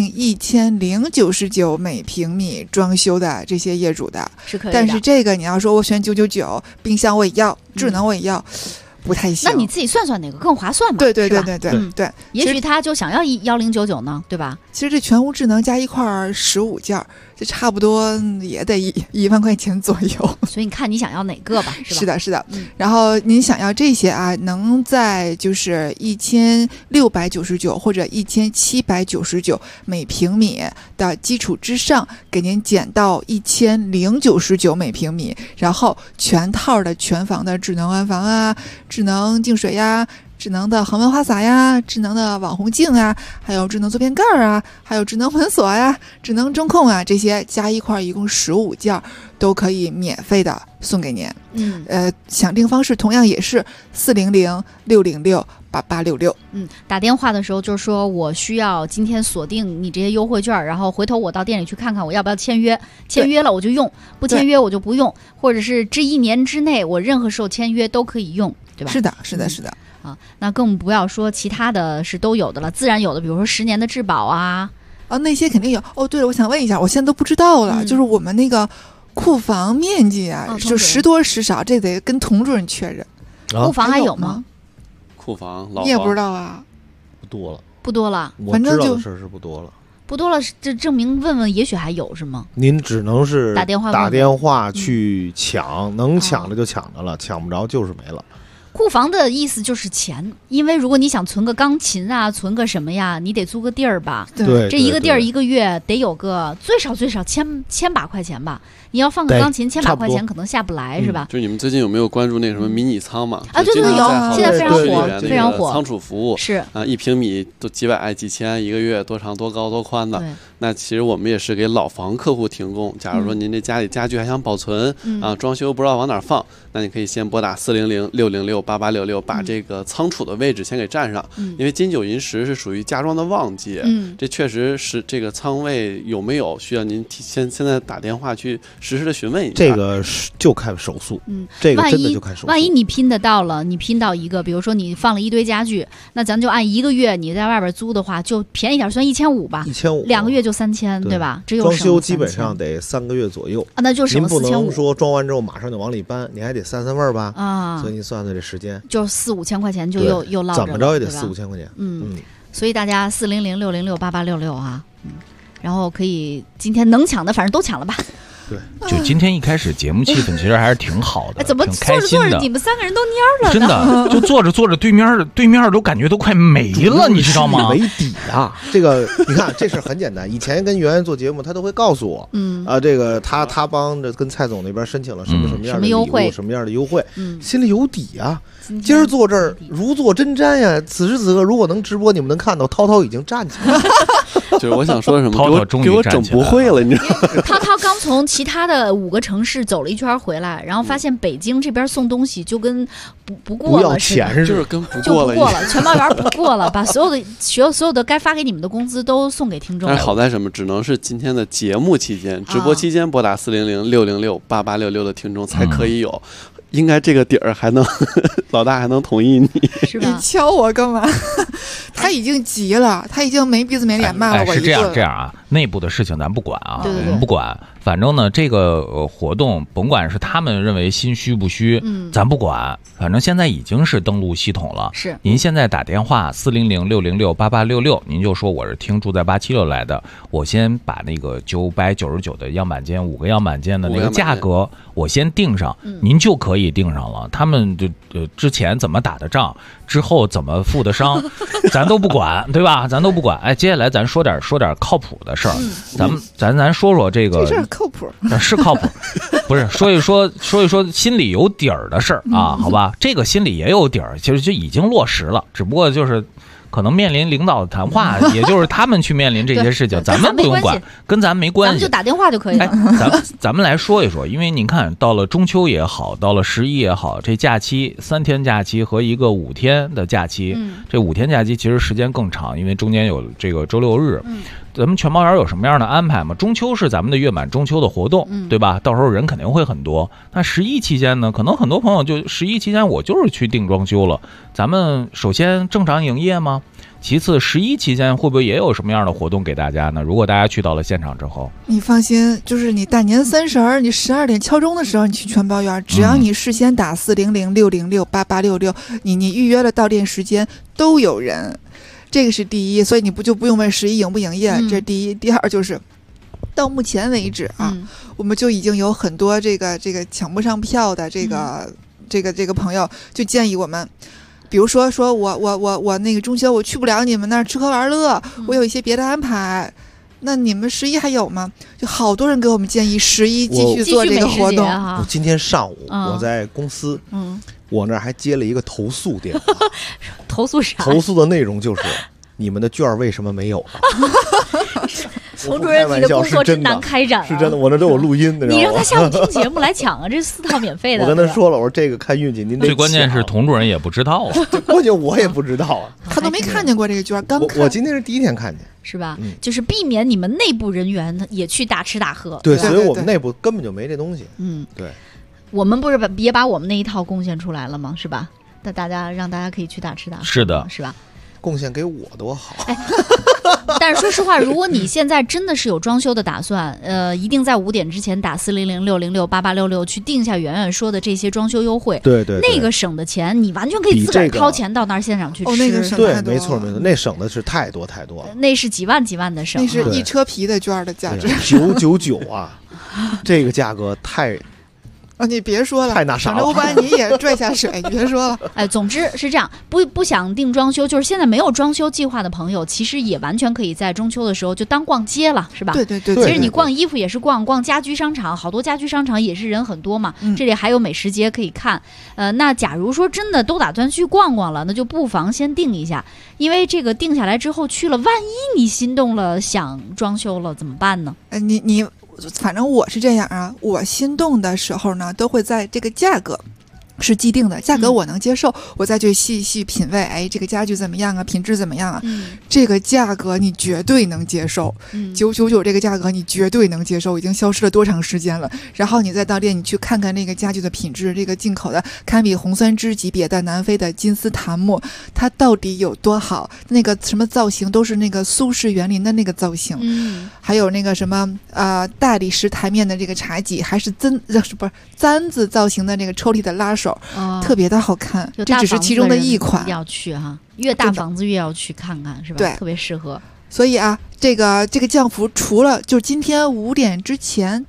1099每平米装修的这些业主的， 是可以的。 但是这个你要说我选999，冰箱我也要，智能我也要。不太行， 那你自己算算哪个更划算嘛？ 对， 也许他就想要1099呢，对吧？ 其实这全屋智能加一块15件，这差不多也得1万块钱左右。 所以你看你想要哪个吧，是吧？是的。然后您想要这些啊，能在就是1699或者1799每平米的基础之上，给您减到1099每平米，然后全套的全房的智能安防啊。智能净水呀，智能的恒温花洒呀，智能的网红镜啊，还有智能坐便盖啊，还有智能门锁呀，智能中控啊，这些加一块一共15件都可以免费的送给您。抢订方式同样也是400-606-8866。 打电话的时候就是说我需要今天锁定你这些优惠券，然后回头我到店里去看看我要不要签约，签约了我就用，不签约我就不用，或者是这1年之内我任何时候签约都可以用，对吧？ 是的。 那更不要说其他的是都有的了，自然有的，比如说10年的质保啊， 啊，那些肯定有。哦，对了，我想问一下，我现在都不知道了，就是我们那个库房面积啊，就时多时少，这得跟童主任确认。 库房还有吗？ 库房，老你也不知道啊？ 不多了， 不多了， 反正就的事是不多了。 不多了，这证明问问，也许还有是吗？ 您只能是打电话去抢，能抢的就抢着了，抢不着就是没了。 库房的意思就是钱，因为如果你想存个钢琴啊，存个什么呀，你得租个地儿吧。 对， 这一个地儿一个月得有个最少千把块钱吧。你要放个钢琴，1000把块钱可能下不来，是吧？ 就你们最近有没有关注那什么迷你仓嘛？ 啊，对，有，现在非常火，非常火。 仓储服务是啊，1平米都几百几千，一个月多长多高多宽的。那其实我们也是给老房客户提供。假如说您这家里家具还想保存啊，装修不知道往哪放，那你可以先拨打400-606-8866，把这个仓储的位置先给占上。因为金九银十是属于家装的旺季，这确实是这个仓位有没有需要您现在打电话去实时的询问一下。 这个就看手速，这个真的就看手速。 万一你拼得到了，你拼到一个，比如说你放了一堆家具，那咱就按一个月你在外边租的话，就便宜点，算1500吧，2个月就3000，对吧？只有装修基本上得3个月左右啊，那就省4500。 您不能说装完之后马上就往里搬，你还得散味儿吧？ 啊， 所以你算算这时间， 就4-5千块钱就又落着了， 怎么着也得4-5千块钱。 所以大家400-606-8866啊，然后可以今天能抢的反正都抢了吧。 对，就今天一开始节目气氛其实还是挺好的， 怎么做着做着你们3个人都蔫了？ 真的，就做着做着对面都感觉都快没了，你知道吗？ 没底啊！这个你看，这事很简单。以前跟圆圆做节目，他都会告诉我，这个他帮着跟蔡总那边申请了什么样的礼物，什么样的优惠，心里有底啊。今儿坐这儿如坐针毡呀！此时此刻，如果能直播，你们能看到涛涛已经站起来了。 就是我想说什么， 涛涛终于给我整不会了，你知道吗？ 涛涛刚从其他的5个城市走了一圈回来，然后发现北京这边送东西就跟不过了似的， 就是跟不过了，全包圆不过了，把所有的该发给你们的工资都送给听众。 但是好在什么？只能是今天的节目期间、直播期间拨打400-606-8866的听众才可以有。应该这个底儿还能，老大还能同意你， 是吧？ 你敲我干嘛？他已经急了，他已经没鼻子没脸骂了我一顿。 是这样啊，内部的事情咱不管啊， 对我们不管。反正呢，这个活动甭管是他们认为心虚不虚，咱不管。反正现在已经是登录系统了。 是， 您现在打电话400-606-8866，您就说我是听住在876来的，我先把那个999的样板间5个样板间的那个价格我先定上，您就可以定上了。他们就之前怎么打的仗，之后怎么付的伤，咱都不管，对吧？咱都不管。哎，接下来咱说点靠谱的事儿。咱说这个。 这事儿靠谱， 是靠谱，不是说一说心里有底儿的事儿啊，好吧？这个心里也有底儿，其实就已经落实了，只不过就是可能面临领导的谈话，也就是他们去面临这些事情，咱们不用管，跟咱没关系， 咱们就打电话就可以了。 咱们来说一说，因为您看到了中秋也好，到了11也好，这假期3天假期和一个5天的假期，这5天假期其实时间更长，因为中间有这个周6日。咱们全包圆有什么样的安排吗？中秋是咱们的月满中秋的活动，对吧？到时候人肯定会很多。那11期间呢，可能很多朋友就11期间我就是去订装修了。咱们首先正常营业吗？其次11期间会不会也有什么样的活动给大家呢？如果大家去到了现场之后， 你放心，就是你大年30，你12点敲钟的时候，你去全包圆，只要你事先打400-606-8866，你预约了到店时间都有人。这个是第一，所以你就不用问11营不营业，这是第一。第二就是到目前为止啊，我们就已经有很多这个抢不上票的这个朋友就建议我们，比如说我那个中秋我去不了你们那儿吃喝玩乐，我有一些别的安排。那你们11还有吗？就好多人给我们建议11继续做这个活动。 我今天上午我在公司，我那儿还接了一个投诉电话。 投诉啥？ 投诉的内容就是你们的券为什么没有了？ 冯主任，你的工作真难开展， 是真的。我那都有录音的。 你让他下午听节目来抢啊，这4套免费的。 我跟他说了，我说这个看运气，您得。 最关键是童主任也不知道啊， 关键我也不知道啊， 他都没看见过这个券，刚看。 我今天是第一天看见， 是吧？就是避免你们内部人员也去大吃大喝。 对，所以我们内部根本就没这东西。对。 我们不是也把我们那一套贡献出来了吗？是吧？那让大家可以去大吃大喝。 是的， 是吧？ 贡献给我多好。 但是说实话，如果你现在真的是有装修的打算，一定在5点之前打400-606-8866去定下圆圆说的这些装修优惠。 对对， 那个省的钱，你完全可以自个儿掏钱到那儿现场去吃。 那个省对，没错，那省的是太多太多了。 那是几万的省， 那是一车皮的券的价值 ，999啊，这个价格太。 你别说了， 太那啥了， 我把你也拽下水，你别说了。 哎，总之是这样，不想定装修，就是现在没有装修计划的朋友，其实也完全可以在中秋的时候就当逛街了，是吧？ 对。其实你逛衣服也是逛家居商场，好多家居商场也是人很多嘛。这里还有美食节可以看。那假如说真的都打算去逛逛了，那就不妨先定一下，因为这个定下来之后去了，万一你心动了想装修了怎么办呢？ 你。反正我是这样啊，我心动的时候呢，都会在这个价格是既定的，价格我能接受，我再去细细品味，哎，这个家具怎么样啊，品质怎么样啊？这个价格你绝对能接受，999这个价格你绝对能接受，已经消失了多长时间了？然后你再到店你去看看那个家具的品质，这个进口的堪比红酸枝级别的南非的金丝檀木，它到底有多好？那个什么造型都是那个苏式园林的那个造型，还有那个什么大理石台面的这个茶几，还是簪子造型的那个抽屉的拉手。特别的好看，这只是其中的一款。 要去哈，越大房子越要去看看，是吧？ 对， 特别适合。 所以啊，这个降幅除了就今天5点之前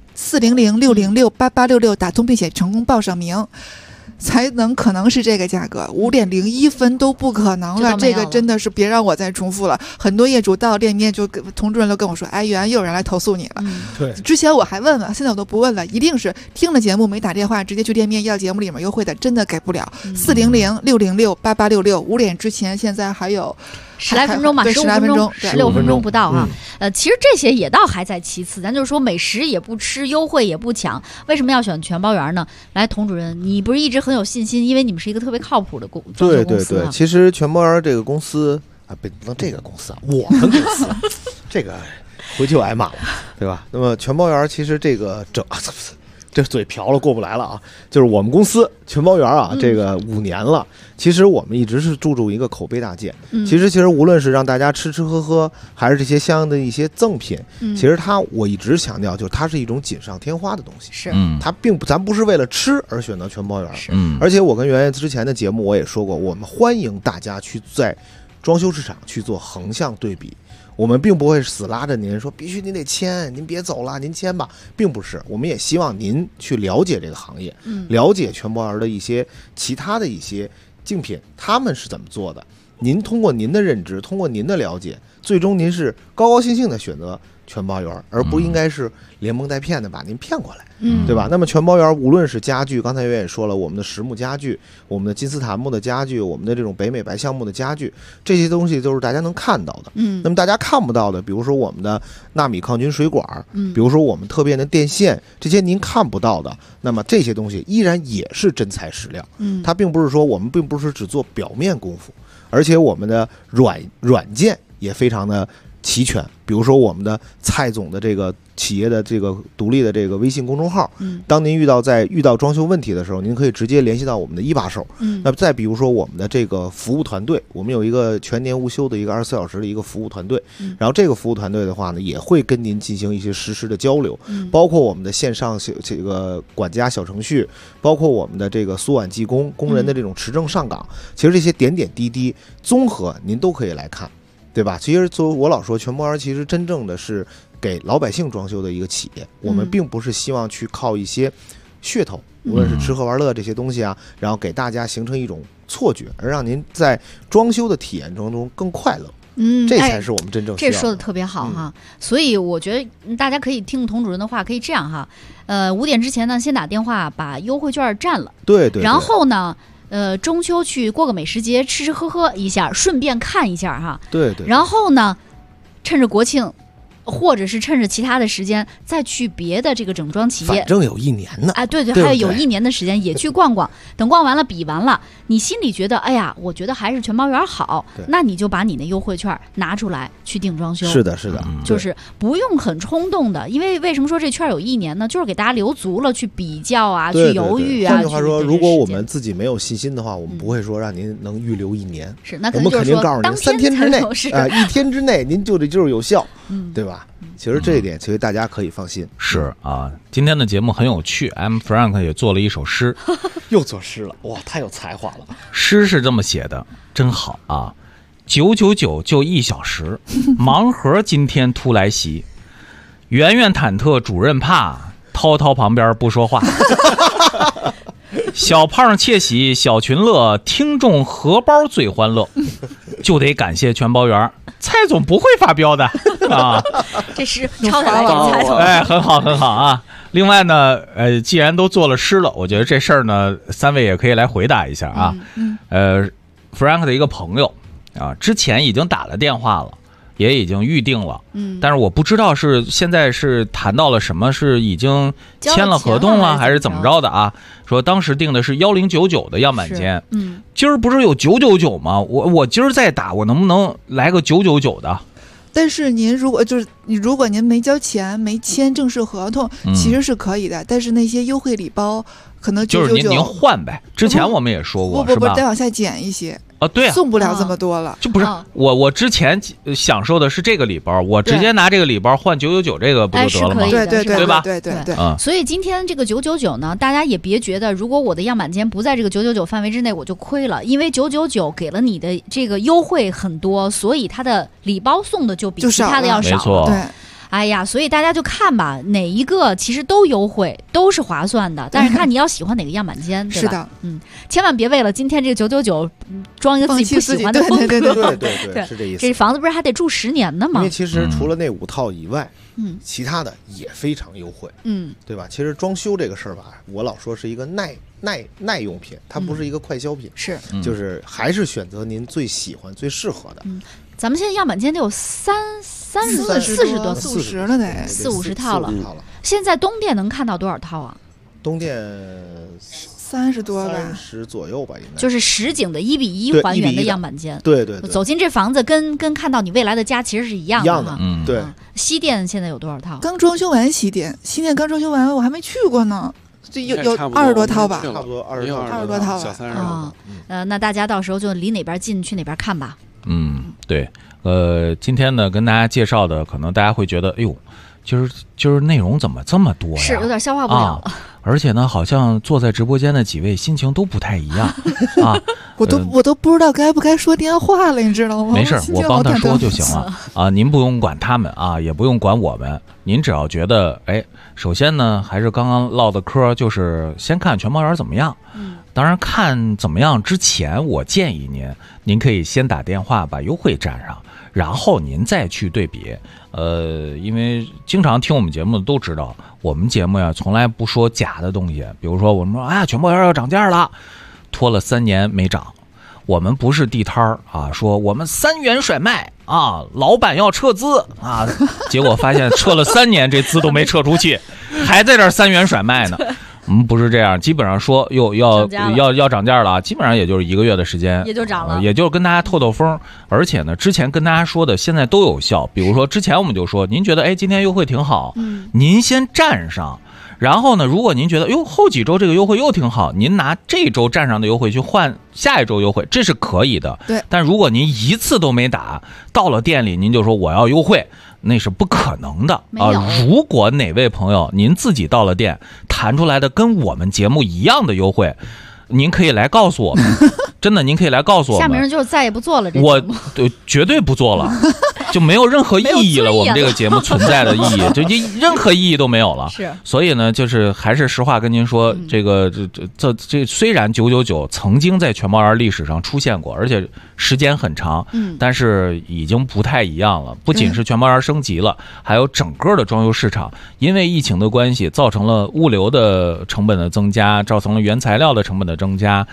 400-606-8866打通并且成功报上名，才可能是这个价格，5点01分都不可能了。这个真的是别让我再重复了。很多业主到店面就同主任都跟我说：“哎，原来又有人来投诉你了。” 对， 之前我还问了，现在我都不问了，一定是听了节目没打电话，直接去店面要节目里面优惠的，真的给不了。400-606-8866，5点之前现在还有。 10来分钟吧，15分钟，16分钟不到啊。其实这些也倒还在其次，咱就是说美食也不吃，优惠也不抢，为什么要选全包园呢？来，童主任，你不是一直很有信心，因为你们是一个特别靠谱的装修公司。 对，其实全包园这个公司啊，不能这个公司啊，我们公司这个回去就挨骂了，对吧？那么全包园其实这个这嘴瓢了过不来了啊！就是我们公司全包园啊，这个5年了，其实我们一直是注重一个口碑大件。其实无论是让大家吃吃喝喝，还是这些相应的一些赠品，其实我一直强调，就是它是一种锦上添花的东西。 是， 它咱不是为了吃而选择全包园。而且我跟圆圆之前的节目我也说过，我们欢迎大家去在装修市场去做横向对比。我们并不会死拉着您说必须您得签，您别走了，您签吧，并不是。我们也希望您去了解这个行业，了解全包园的一些其他的一些竞品，他们是怎么做的。您通过您的认知，通过您的了解，最终您是高高兴兴的选择全包园，而不应该是连蒙带骗的把您骗过来，对吧？那么全包园无论是家具，刚才圆也说了，我们的实木家具，我们的金丝檀木的家具，我们的这种北美白橡木的家具，这些东西都是大家能看到的。那么大家看不到的，比如说我们的纳米抗菌水管，比如说我们特变的电线，这些您看不到的，那么这些东西依然也是真材实料。它并不是说我们并不是只做表面功夫，而且我们的软件也非常的齐全。比如说我们的蔡总的这个企业的这个独立的这个微信公众号，当您遇到装修问题的时候，您可以直接联系到我们的一把手。那再比如说我们的这个服务团队，我们有一个全年无休的一个24小时的一个服务团队，然后这个服务团队的话呢，也会跟您进行一些实时的交流，包括我们的线上这个管家小程序，包括我们的这个苏皖技工工人的这种持证上岗，其实这些点点滴滴综合您都可以来看。对吧？其实我老说全包园其实真正的是给老百姓装修的一个企业，我们并不是希望去靠一些噱头，无论是吃喝玩乐这些东西啊，然后给大家形成一种错觉，而让您在装修的体验中更快乐。这才是我们真正需要的。 这说的特别好哈。所以我觉得大家可以听童主任的话，可以这样哈。5点之前呢，先打电话把优惠券占了。 对。 然后呢？中秋去过个美食节，吃吃喝喝一下，顺便看一下哈。 对。 然后呢，趁着国庆， 或者是趁着其他的时间再去别的这个整装企业， 反正有1年呢。 对， 对， 还有1年的时间也去逛逛。等逛完了比完了，你心里觉得哎呀，我觉得还是全包园好，那你就把你的优惠券拿出来去定装修。 是的， 就是不用很冲动的，因为什么说这券有1年呢？就是给大家留足了去比较啊，去犹豫啊。 换句话说，如果我们自己没有信心的话，我们不会说让您能预留1年。 是，那我们肯定告诉您3天之内 1 天之内您就是有效，对吧？其实这一点其实大家可以放心。 是啊，今天的节目很有趣 ，M Frank 也做了一首诗， 又做诗了，哇，太有才华了吧！ 诗是这么写的，真好啊！999就1小时，盲盒今天突来袭，圆圆忐忑主任怕，涛涛旁边不说话。小胖窃喜小群乐，听众荷包最欢乐，就得感谢全包园，蔡总不会发飙的啊！ 这诗抄下来给蔡总， 很好很好啊！另外呢，既然都做了诗了，我觉得这事儿呢，3位也可以来回答一下啊。Frank 的一个朋友啊，之前已经打了电话了。也已经预定了，但是我不知道是现在是谈到了什么，是已经签了合同了还是怎么着的啊？说当时定的是1099的样板间，今儿不是有999吗？我今儿再打，我能不能来个999的？ 但是您如果您没交钱没签正式合同，其实是可以的。但是那些优惠礼包可能就是您换呗。之前我们也说过， 不，再往下减一些。 对啊， 送不了这么多了， 就不是我之前享受的是这个礼包，我直接拿这个礼包换999这个不就得了吗？ 对吧？ 对。 所以今天这个999呢，大家也别觉得如果我的样板间不在这个999范围之内，我就亏了，因为999给了你的这个优惠很多，所以它的礼包送的就比其他的要少。 没错， 对。 哎呀，所以大家就看吧，哪一个其实都优惠，都是划算的，但是看你要喜欢哪个样板间，对吧？ 是的， 千万别为了今天这个999装一个自己不喜欢的风格。 对，是这意思。 这房子不是还得住10年呢吗？ 因为其实除了那5套以外，其他的也非常优惠，对吧？其实装修这个事儿吧，我老说是一个耐用品，它不是一个快消品， 是， 就是还是选择您最喜欢、最适合的。 咱们现在样板间得有40多、 40了得 40-50套了。现在东电能看到多少套啊？ 东电 30多吧 ，30左右吧，应该就是实景的1:1还原的样板间。 对， 走进这房子跟看到你未来的家其实是一样的哈。 对。 西电现在有多少套？ 刚装修完西电刚装修完，我还没去过呢。这有20多套吧， 差不多20 多套小30 套。那大家到时候就离哪边近去哪边看吧。 对。今天呢跟大家介绍的，可能大家会觉得，哎呦，今儿内容怎么这么多呀？ 是有点消化不了了。 而且呢，好像坐在直播间的几位心情都不太一样啊。 我都不知道该不该说电话了，你知道吗？ 没事，我帮他说就行了啊。您不用管他们啊，也不用管我们。您只要觉得，首先呢，还是刚刚唠的嗑，就是先看全包园怎么样。当然看怎么样之前，我建议您可以先打电话把优惠占上，然后您再去对比。因为经常听我们节目的都知道，我们节目呀从来不说假的东西。比如说我们说全包园要涨价了，拖了3年没涨。我们不是地摊儿啊，说我们3元甩卖啊，老板要撤资啊，结果发现撤了3年，这资都没撤出去，还在这3元甩卖呢。不是这样，基本上说要涨价了，基本上也就是1个月的时间， 也就涨了， 也就是跟大家透透风。而且呢，之前跟大家说的现在都有效。比如说之前我们就说，您觉得今天优惠挺好，您先占上。然后呢，如果您觉得后几周这个优惠又挺好，您拿这周占上的优惠去换下一周优惠，这是可以的。 对。 但如果您一次都没打，到了店里您就说我要优惠，那是不可能的啊！如果哪位朋友您自己到了店谈出来的跟我们节目一样的优惠，您可以来告诉我们，真的，您可以来告诉我们。 下面人就是再也不做了，这我绝对不做了，就没有任何意义了。我们这个节目存在的意义，就任何意义都没有了。 是， 所以呢，就是还是实话跟您说，这虽然999曾经在全包园历史上出现过，而且时间很长，但是已经不太一样了。不仅是全包园升级了，还有整个的装修市场，因为疫情的关系，造成了物流的成本的增加，造成了原材料的成本的增加。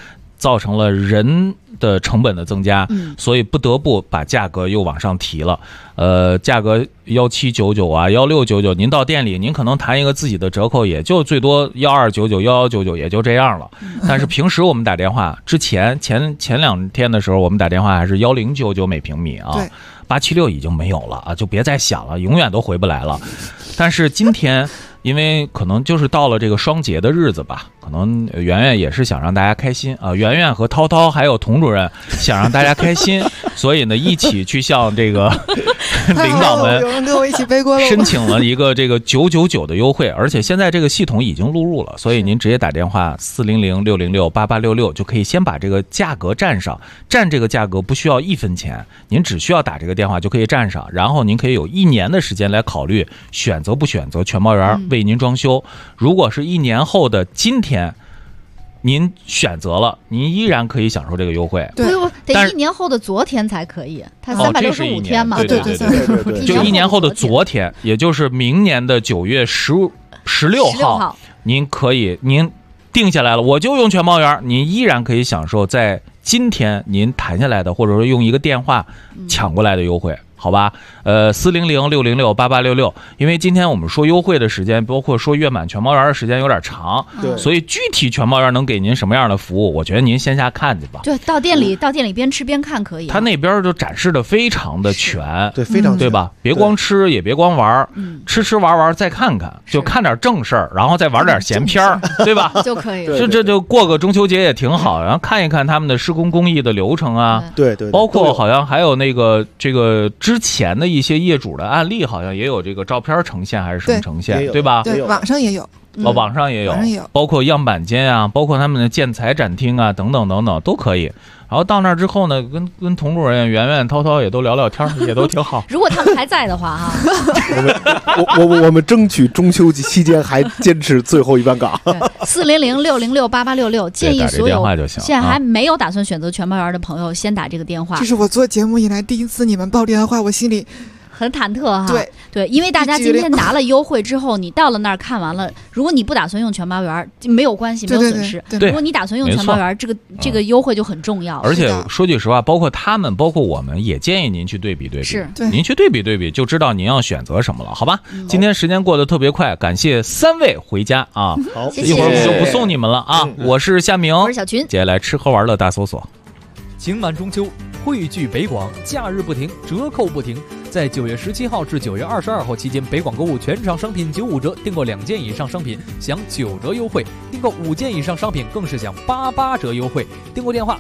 造成了人的成本的增加，所以不得不把价格又往上提了。价格1799啊，1699，您到店里您可能谈一个自己的折扣，也就最多1299、1199，也就这样了。但是平时我们打电话之前前2天的时候，我们打电话还是1099每平米啊，876已经没有了啊，就别再想了，永远都回不来了。但是今天。因为可能就是到了这个双节的日子吧，可能圆圆也是想让大家开心啊，圆圆和涛涛还有童主任想让大家开心，所以呢一起去向这个领导们有人跟我一起背锅了， 申请了一个这个999的优惠，而且现在这个系统已经录入了，所以您直接打电话400-606-8866就可以先把这个价格占上，占这个价格不需要1分钱，您只需要打这个电话就可以占上，然后您可以有1年的时间来考虑选择不选择全包圆为您装修。如果是1年后的今天您选择了，您依然可以享受这个优惠。 对，得1年后的昨天才可以，它365天嘛。 对，就1年后的昨天，也就是明年的9月16号，您定下来了，我就用全包圆，您依然可以享受在今天您谈下来的，或者说用一个电话抢过来的优惠。好吧，400-606-8866，因为今天我们说优惠的时间，包括说月满全包圆的时间有点长，所以具体全包圆能给您什么样的服务，我觉得您线下看去吧。 对，到店里边吃边看可以。 他那边就展示的非常的全， 对，非常全， 对吧？别光吃，也别光玩，吃玩再看看，就看点正事儿，然后再玩点闲片儿，对吧？ 就可以了。 这就过个中秋节也挺好，然后看一看他们的施工工艺的流程啊， 对， 包括好像还有那个这个之前的一些业主的案例，好像也有这个照片呈现还是什么呈现，对吧？ 对，网上也有。 网上也有，包括样板间啊，包括他们的建材展厅啊，等等等等都可以。然后到那儿之后呢，跟童主任、圆圆、涛涛也都聊聊天，也都挺好。 如果他们还在的话哈， 我们争取中秋期间还坚持最后一班岗。 400-606-8866，建议所有现在还没有打算选择全包圆的朋友，先打这个电话。 这是我做节目以来第一次你们报电话，我心里很忐忑哈。 对， 因为大家今天拿了优惠之后，你到了那儿看完了，如果你不打算用全包圆，没有关系，没有损失。如果你打算用全包圆，这个优惠就很重要。 而且说句实话，包括他们，包括我们，也建议您去对比对比。 是， 您去对比，就知道您要选择什么了，好吧？今天时间过得特别快，感谢3位回家啊！ 好， 一会儿我就不送你们了啊！我是夏明， 我是小群， 接下来吃喝玩乐大搜索。 情满中秋，汇聚北广，假日不停，折扣不停。在9月17号至9月22号期间，北广购物全场商品95折，订购2件以上商品享9折优惠，订购5件以上商品更是享88折优惠。订购电话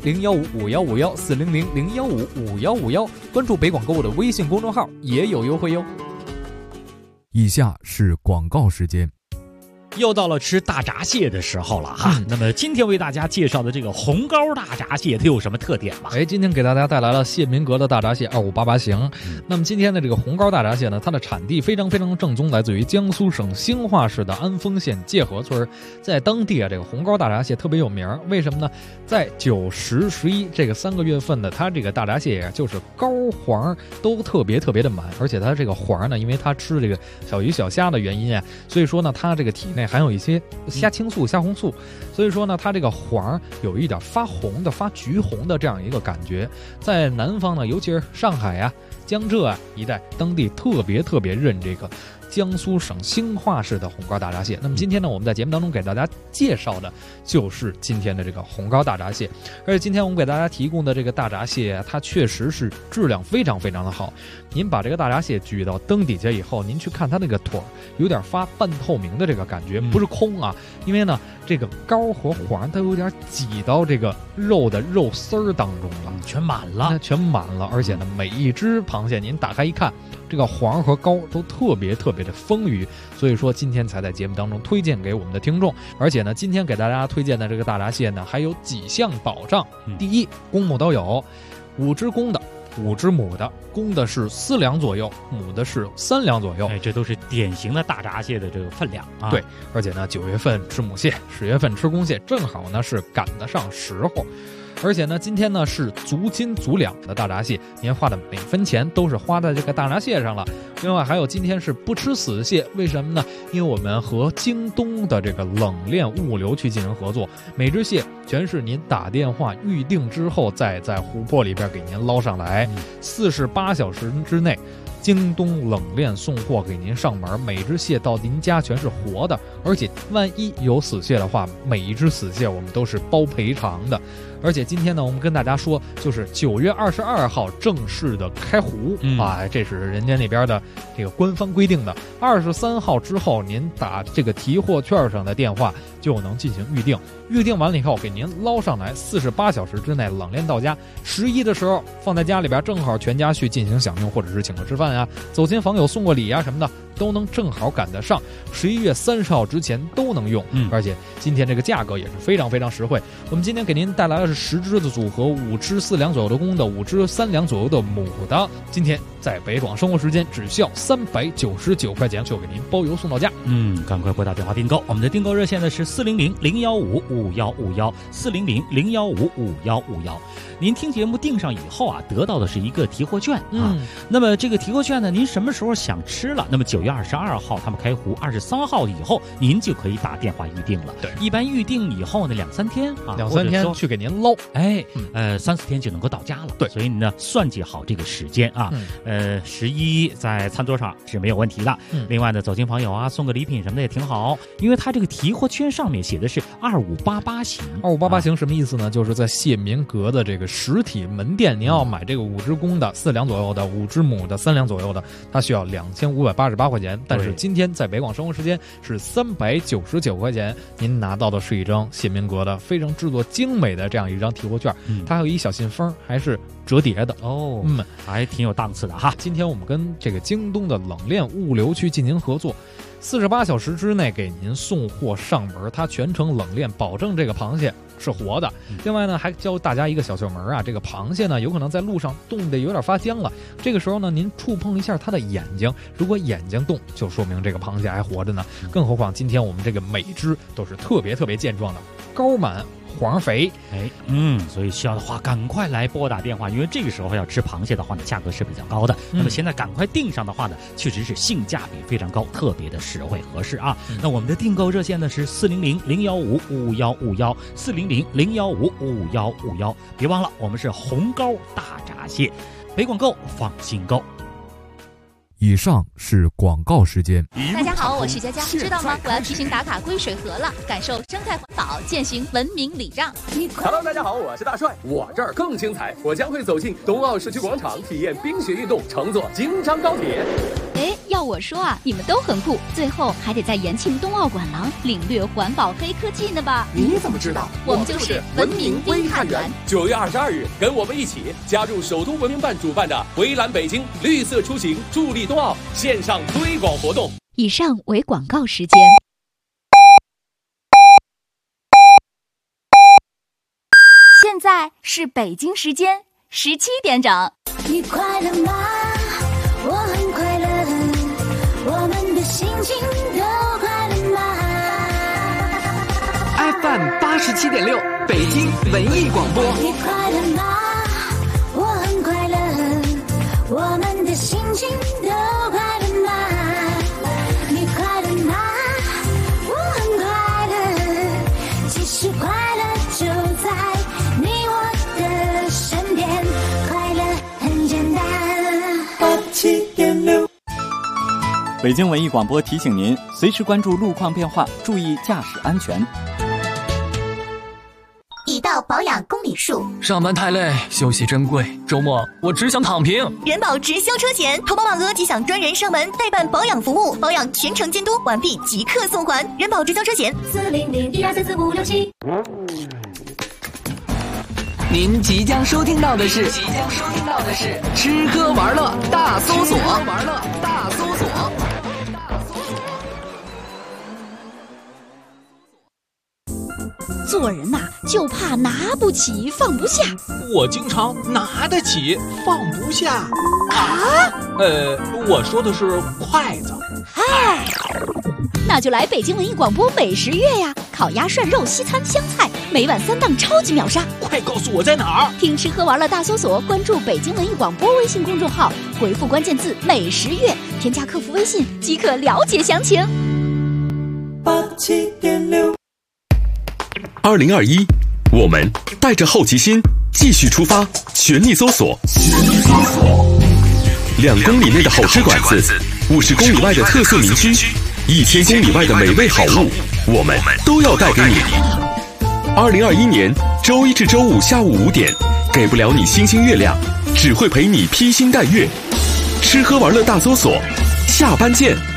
400-015-5151，400-015-5151，关注北广购物的微信公众号也有优惠哟。 以下是广告时间。 又到了吃大闸蟹的时候了哈，那么今天为大家介绍的这个红膏大闸蟹，它有什么特点吗？ 今天给大家带来了谢民阁的大闸蟹2588型。那么今天的这个红膏大闸蟹呢，它的产地非常正宗，来自于江苏省兴化市的安丰县界河村。在当地啊，这个红膏大闸蟹特别有名，为什么呢？在9、10、11这个3个月份呢，它这个大闸蟹就是膏黄都特别的满，而且它这个黄呢，因为它吃这个小鱼小虾的原因啊，所以说呢，它这个体内含有一些虾青素、虾红素，所以说呢，它这个黄有一点发红的、发橘红的这样一个感觉。在南方呢，尤其是上海啊、江浙啊一带，当地特别认这个江苏省兴化市的红膏大闸蟹。那么今天呢，我们在节目当中给大家介绍的就是今天的这个红膏大闸蟹。而且今天我们给大家提供的这个大闸蟹，它确实是质量非常的好。您把这个大闸蟹举到灯底下以后，您去看它那个腿有点发半透明的这个感觉，不是空啊，因为呢这个膏和黄它有点挤到这个肉的肉丝儿当中了， 全满了， 而且呢每一只螃蟹您打开一看，这个黄和膏都特别的丰腴，所以说今天才在节目当中推荐给我们的听众。而且呢，今天给大家推荐的这个大闸蟹呢，还有几项保障。第一，公母都有，5只公的，5只母的，公的是4两左右，母的是3两左右。 这都是典型的大闸蟹的这个分量啊。 对，而且呢，9月份吃母蟹，10月份吃公蟹，正好呢是赶得上时候。 而且呢，今天呢是足斤足两的大闸蟹，您花的每分钱都是花在这个大闸蟹上了。另外还有今天是不吃死蟹，为什么呢？因为我们和京东的这个冷链物流去进行合作，每只蟹全是您打电话预定之后，再在湖泊里边给您捞上来，48小时之内。京东冷链送货给您上门，每只蟹到您家全是活的，而且万一有死蟹的话，每一只死蟹我们都是包赔偿的。而且今天呢，我们跟大家说，就是9月22号正式的开湖啊，这是人家那边的这个官方规定的。23号之后，您打这个提货券上的电话就能进行预定，预定完了以后给您捞上来，48小时之内冷链到家。11的时候放在家里边，正好全家去进行享用，或者是请客吃饭啊，走亲访友送过礼啊什么的，都能正好赶得上。11月30号之前都能用，而且今天这个价格也是非常非常实惠。我们今天给您带来的是10只的组合，5只4两左右的公的，5只3两左右的母的。今天在北广生活时间只需要399块钱，就给您包邮送到家。 赶快拨打电话订购，我们的订购热线呢是400-015-5151，400-015-5151。您听节目订上以后啊，得到的是一个提货券啊。那么这个提货券呢，您什么时候想吃了，那么9月22号他们开湖，23号以后您就可以打电话预定了。对，一般预定以后呢2-3天啊 ，2-3天去给您捞 ，3-4天就能够到家了。对，所以呢算计好这个时间啊。11在餐桌上是没有问题的。另外呢，走亲访友啊，送个礼品什么的也挺好，因为它这个提货券上面写的是2588型。 2588型什么意思呢？就是在蟹民阁的这个实体门店，您要买这个5只公的4两左右的，5只母的3两左右的，它需要2588块钱。但是今天在北广生活时间是399块钱，您拿到的是一张蟹民阁的非常制作精美的这样一张提货券，它还有一小信封，还是折叠的哦，还挺有档次的哈。 今天我们跟这个京东的冷链物流区进行合作，48小时之内给您送货上门，它全程冷链，保证这个螃蟹是活的。另外呢，还教大家一个小窍门啊，这个螃蟹呢有可能在路上冻得有点发僵了，这个时候呢您触碰一下它的眼睛，如果眼睛动，就说明这个螃蟹还活着呢。更何况今天我们这个每只都是特别特别健壮的，高满黄肥， 所以需要的话赶快来拨打电话，因为这个时候要吃螃蟹的话呢，价格是比较高的。那么现在赶快订上的话呢，确实是性价比非常高，特别的实惠合适啊。那我们的订购热线呢是400-015-5151，400-015-5151，别忘了我们是红膏大闸蟹，北广购放心购。 以上是广告时间。 大家好，我是佳佳，知道吗？我要提醒打卡归水河了，感受生态环保，践行文明礼让。 Hello， 大家好，我是大帅，我这儿更精彩，我将会走进冬奥市区广场，体验冰雪运动，乘坐京张高铁。 要我说啊，你们都很酷，最后还得在延庆冬奥馆廊领略环保黑科技呢吧？ 你怎么知道？ 我们就是文明微探员。 9月22日，跟我们一起加入首都文明办主办的回蓝北京绿色出行助力冬奥线上推广活动。 以上为广告时间。现在是北京时间17点整。 你快乐吗？我很快乐，我们的心情都快乐吗 ？FM 87.6，北京文艺广播。 你快乐吗？我很快乐，我们的心情都快乐吗？你快乐吗？我很快乐，其实快乐就在你我的身边，快乐很简单。87.6。 北京文艺广播提醒您，随时关注路况变化，注意驾驶安全。 一道保养公里数。 上班太累，休息珍贵，周末我只想躺平。 人保直销车险，投保满额即享专人上门代办保养服务，保养全程监督，完毕即刻送还。人保直销车险400-1234567。 您即将收听到的是吃喝玩乐大搜索。 做人呐，就怕拿不起放不下。 我经常拿得起放不下啊。 我说的是筷子。 嗨， 那就来北京文艺广播美食月呀！烤鸭、涮肉、西餐、湘菜，每晚3档超级秒杀。 快告诉我在哪儿？ 听吃喝玩乐大搜索，关注北京文艺广播微信公众号，回复关键字“美食月”，添加客服微信即可了解详情。 87.6 2021，我们带着好奇心继续出发，全力搜索。2公里内的好吃馆子，50公里外的特色民居，1000公里外的美味好物，我们都要带给你。2021年周1至周5下午5点，给不了你星星月亮，只会陪你披星戴月。吃喝玩乐大搜索，下班见。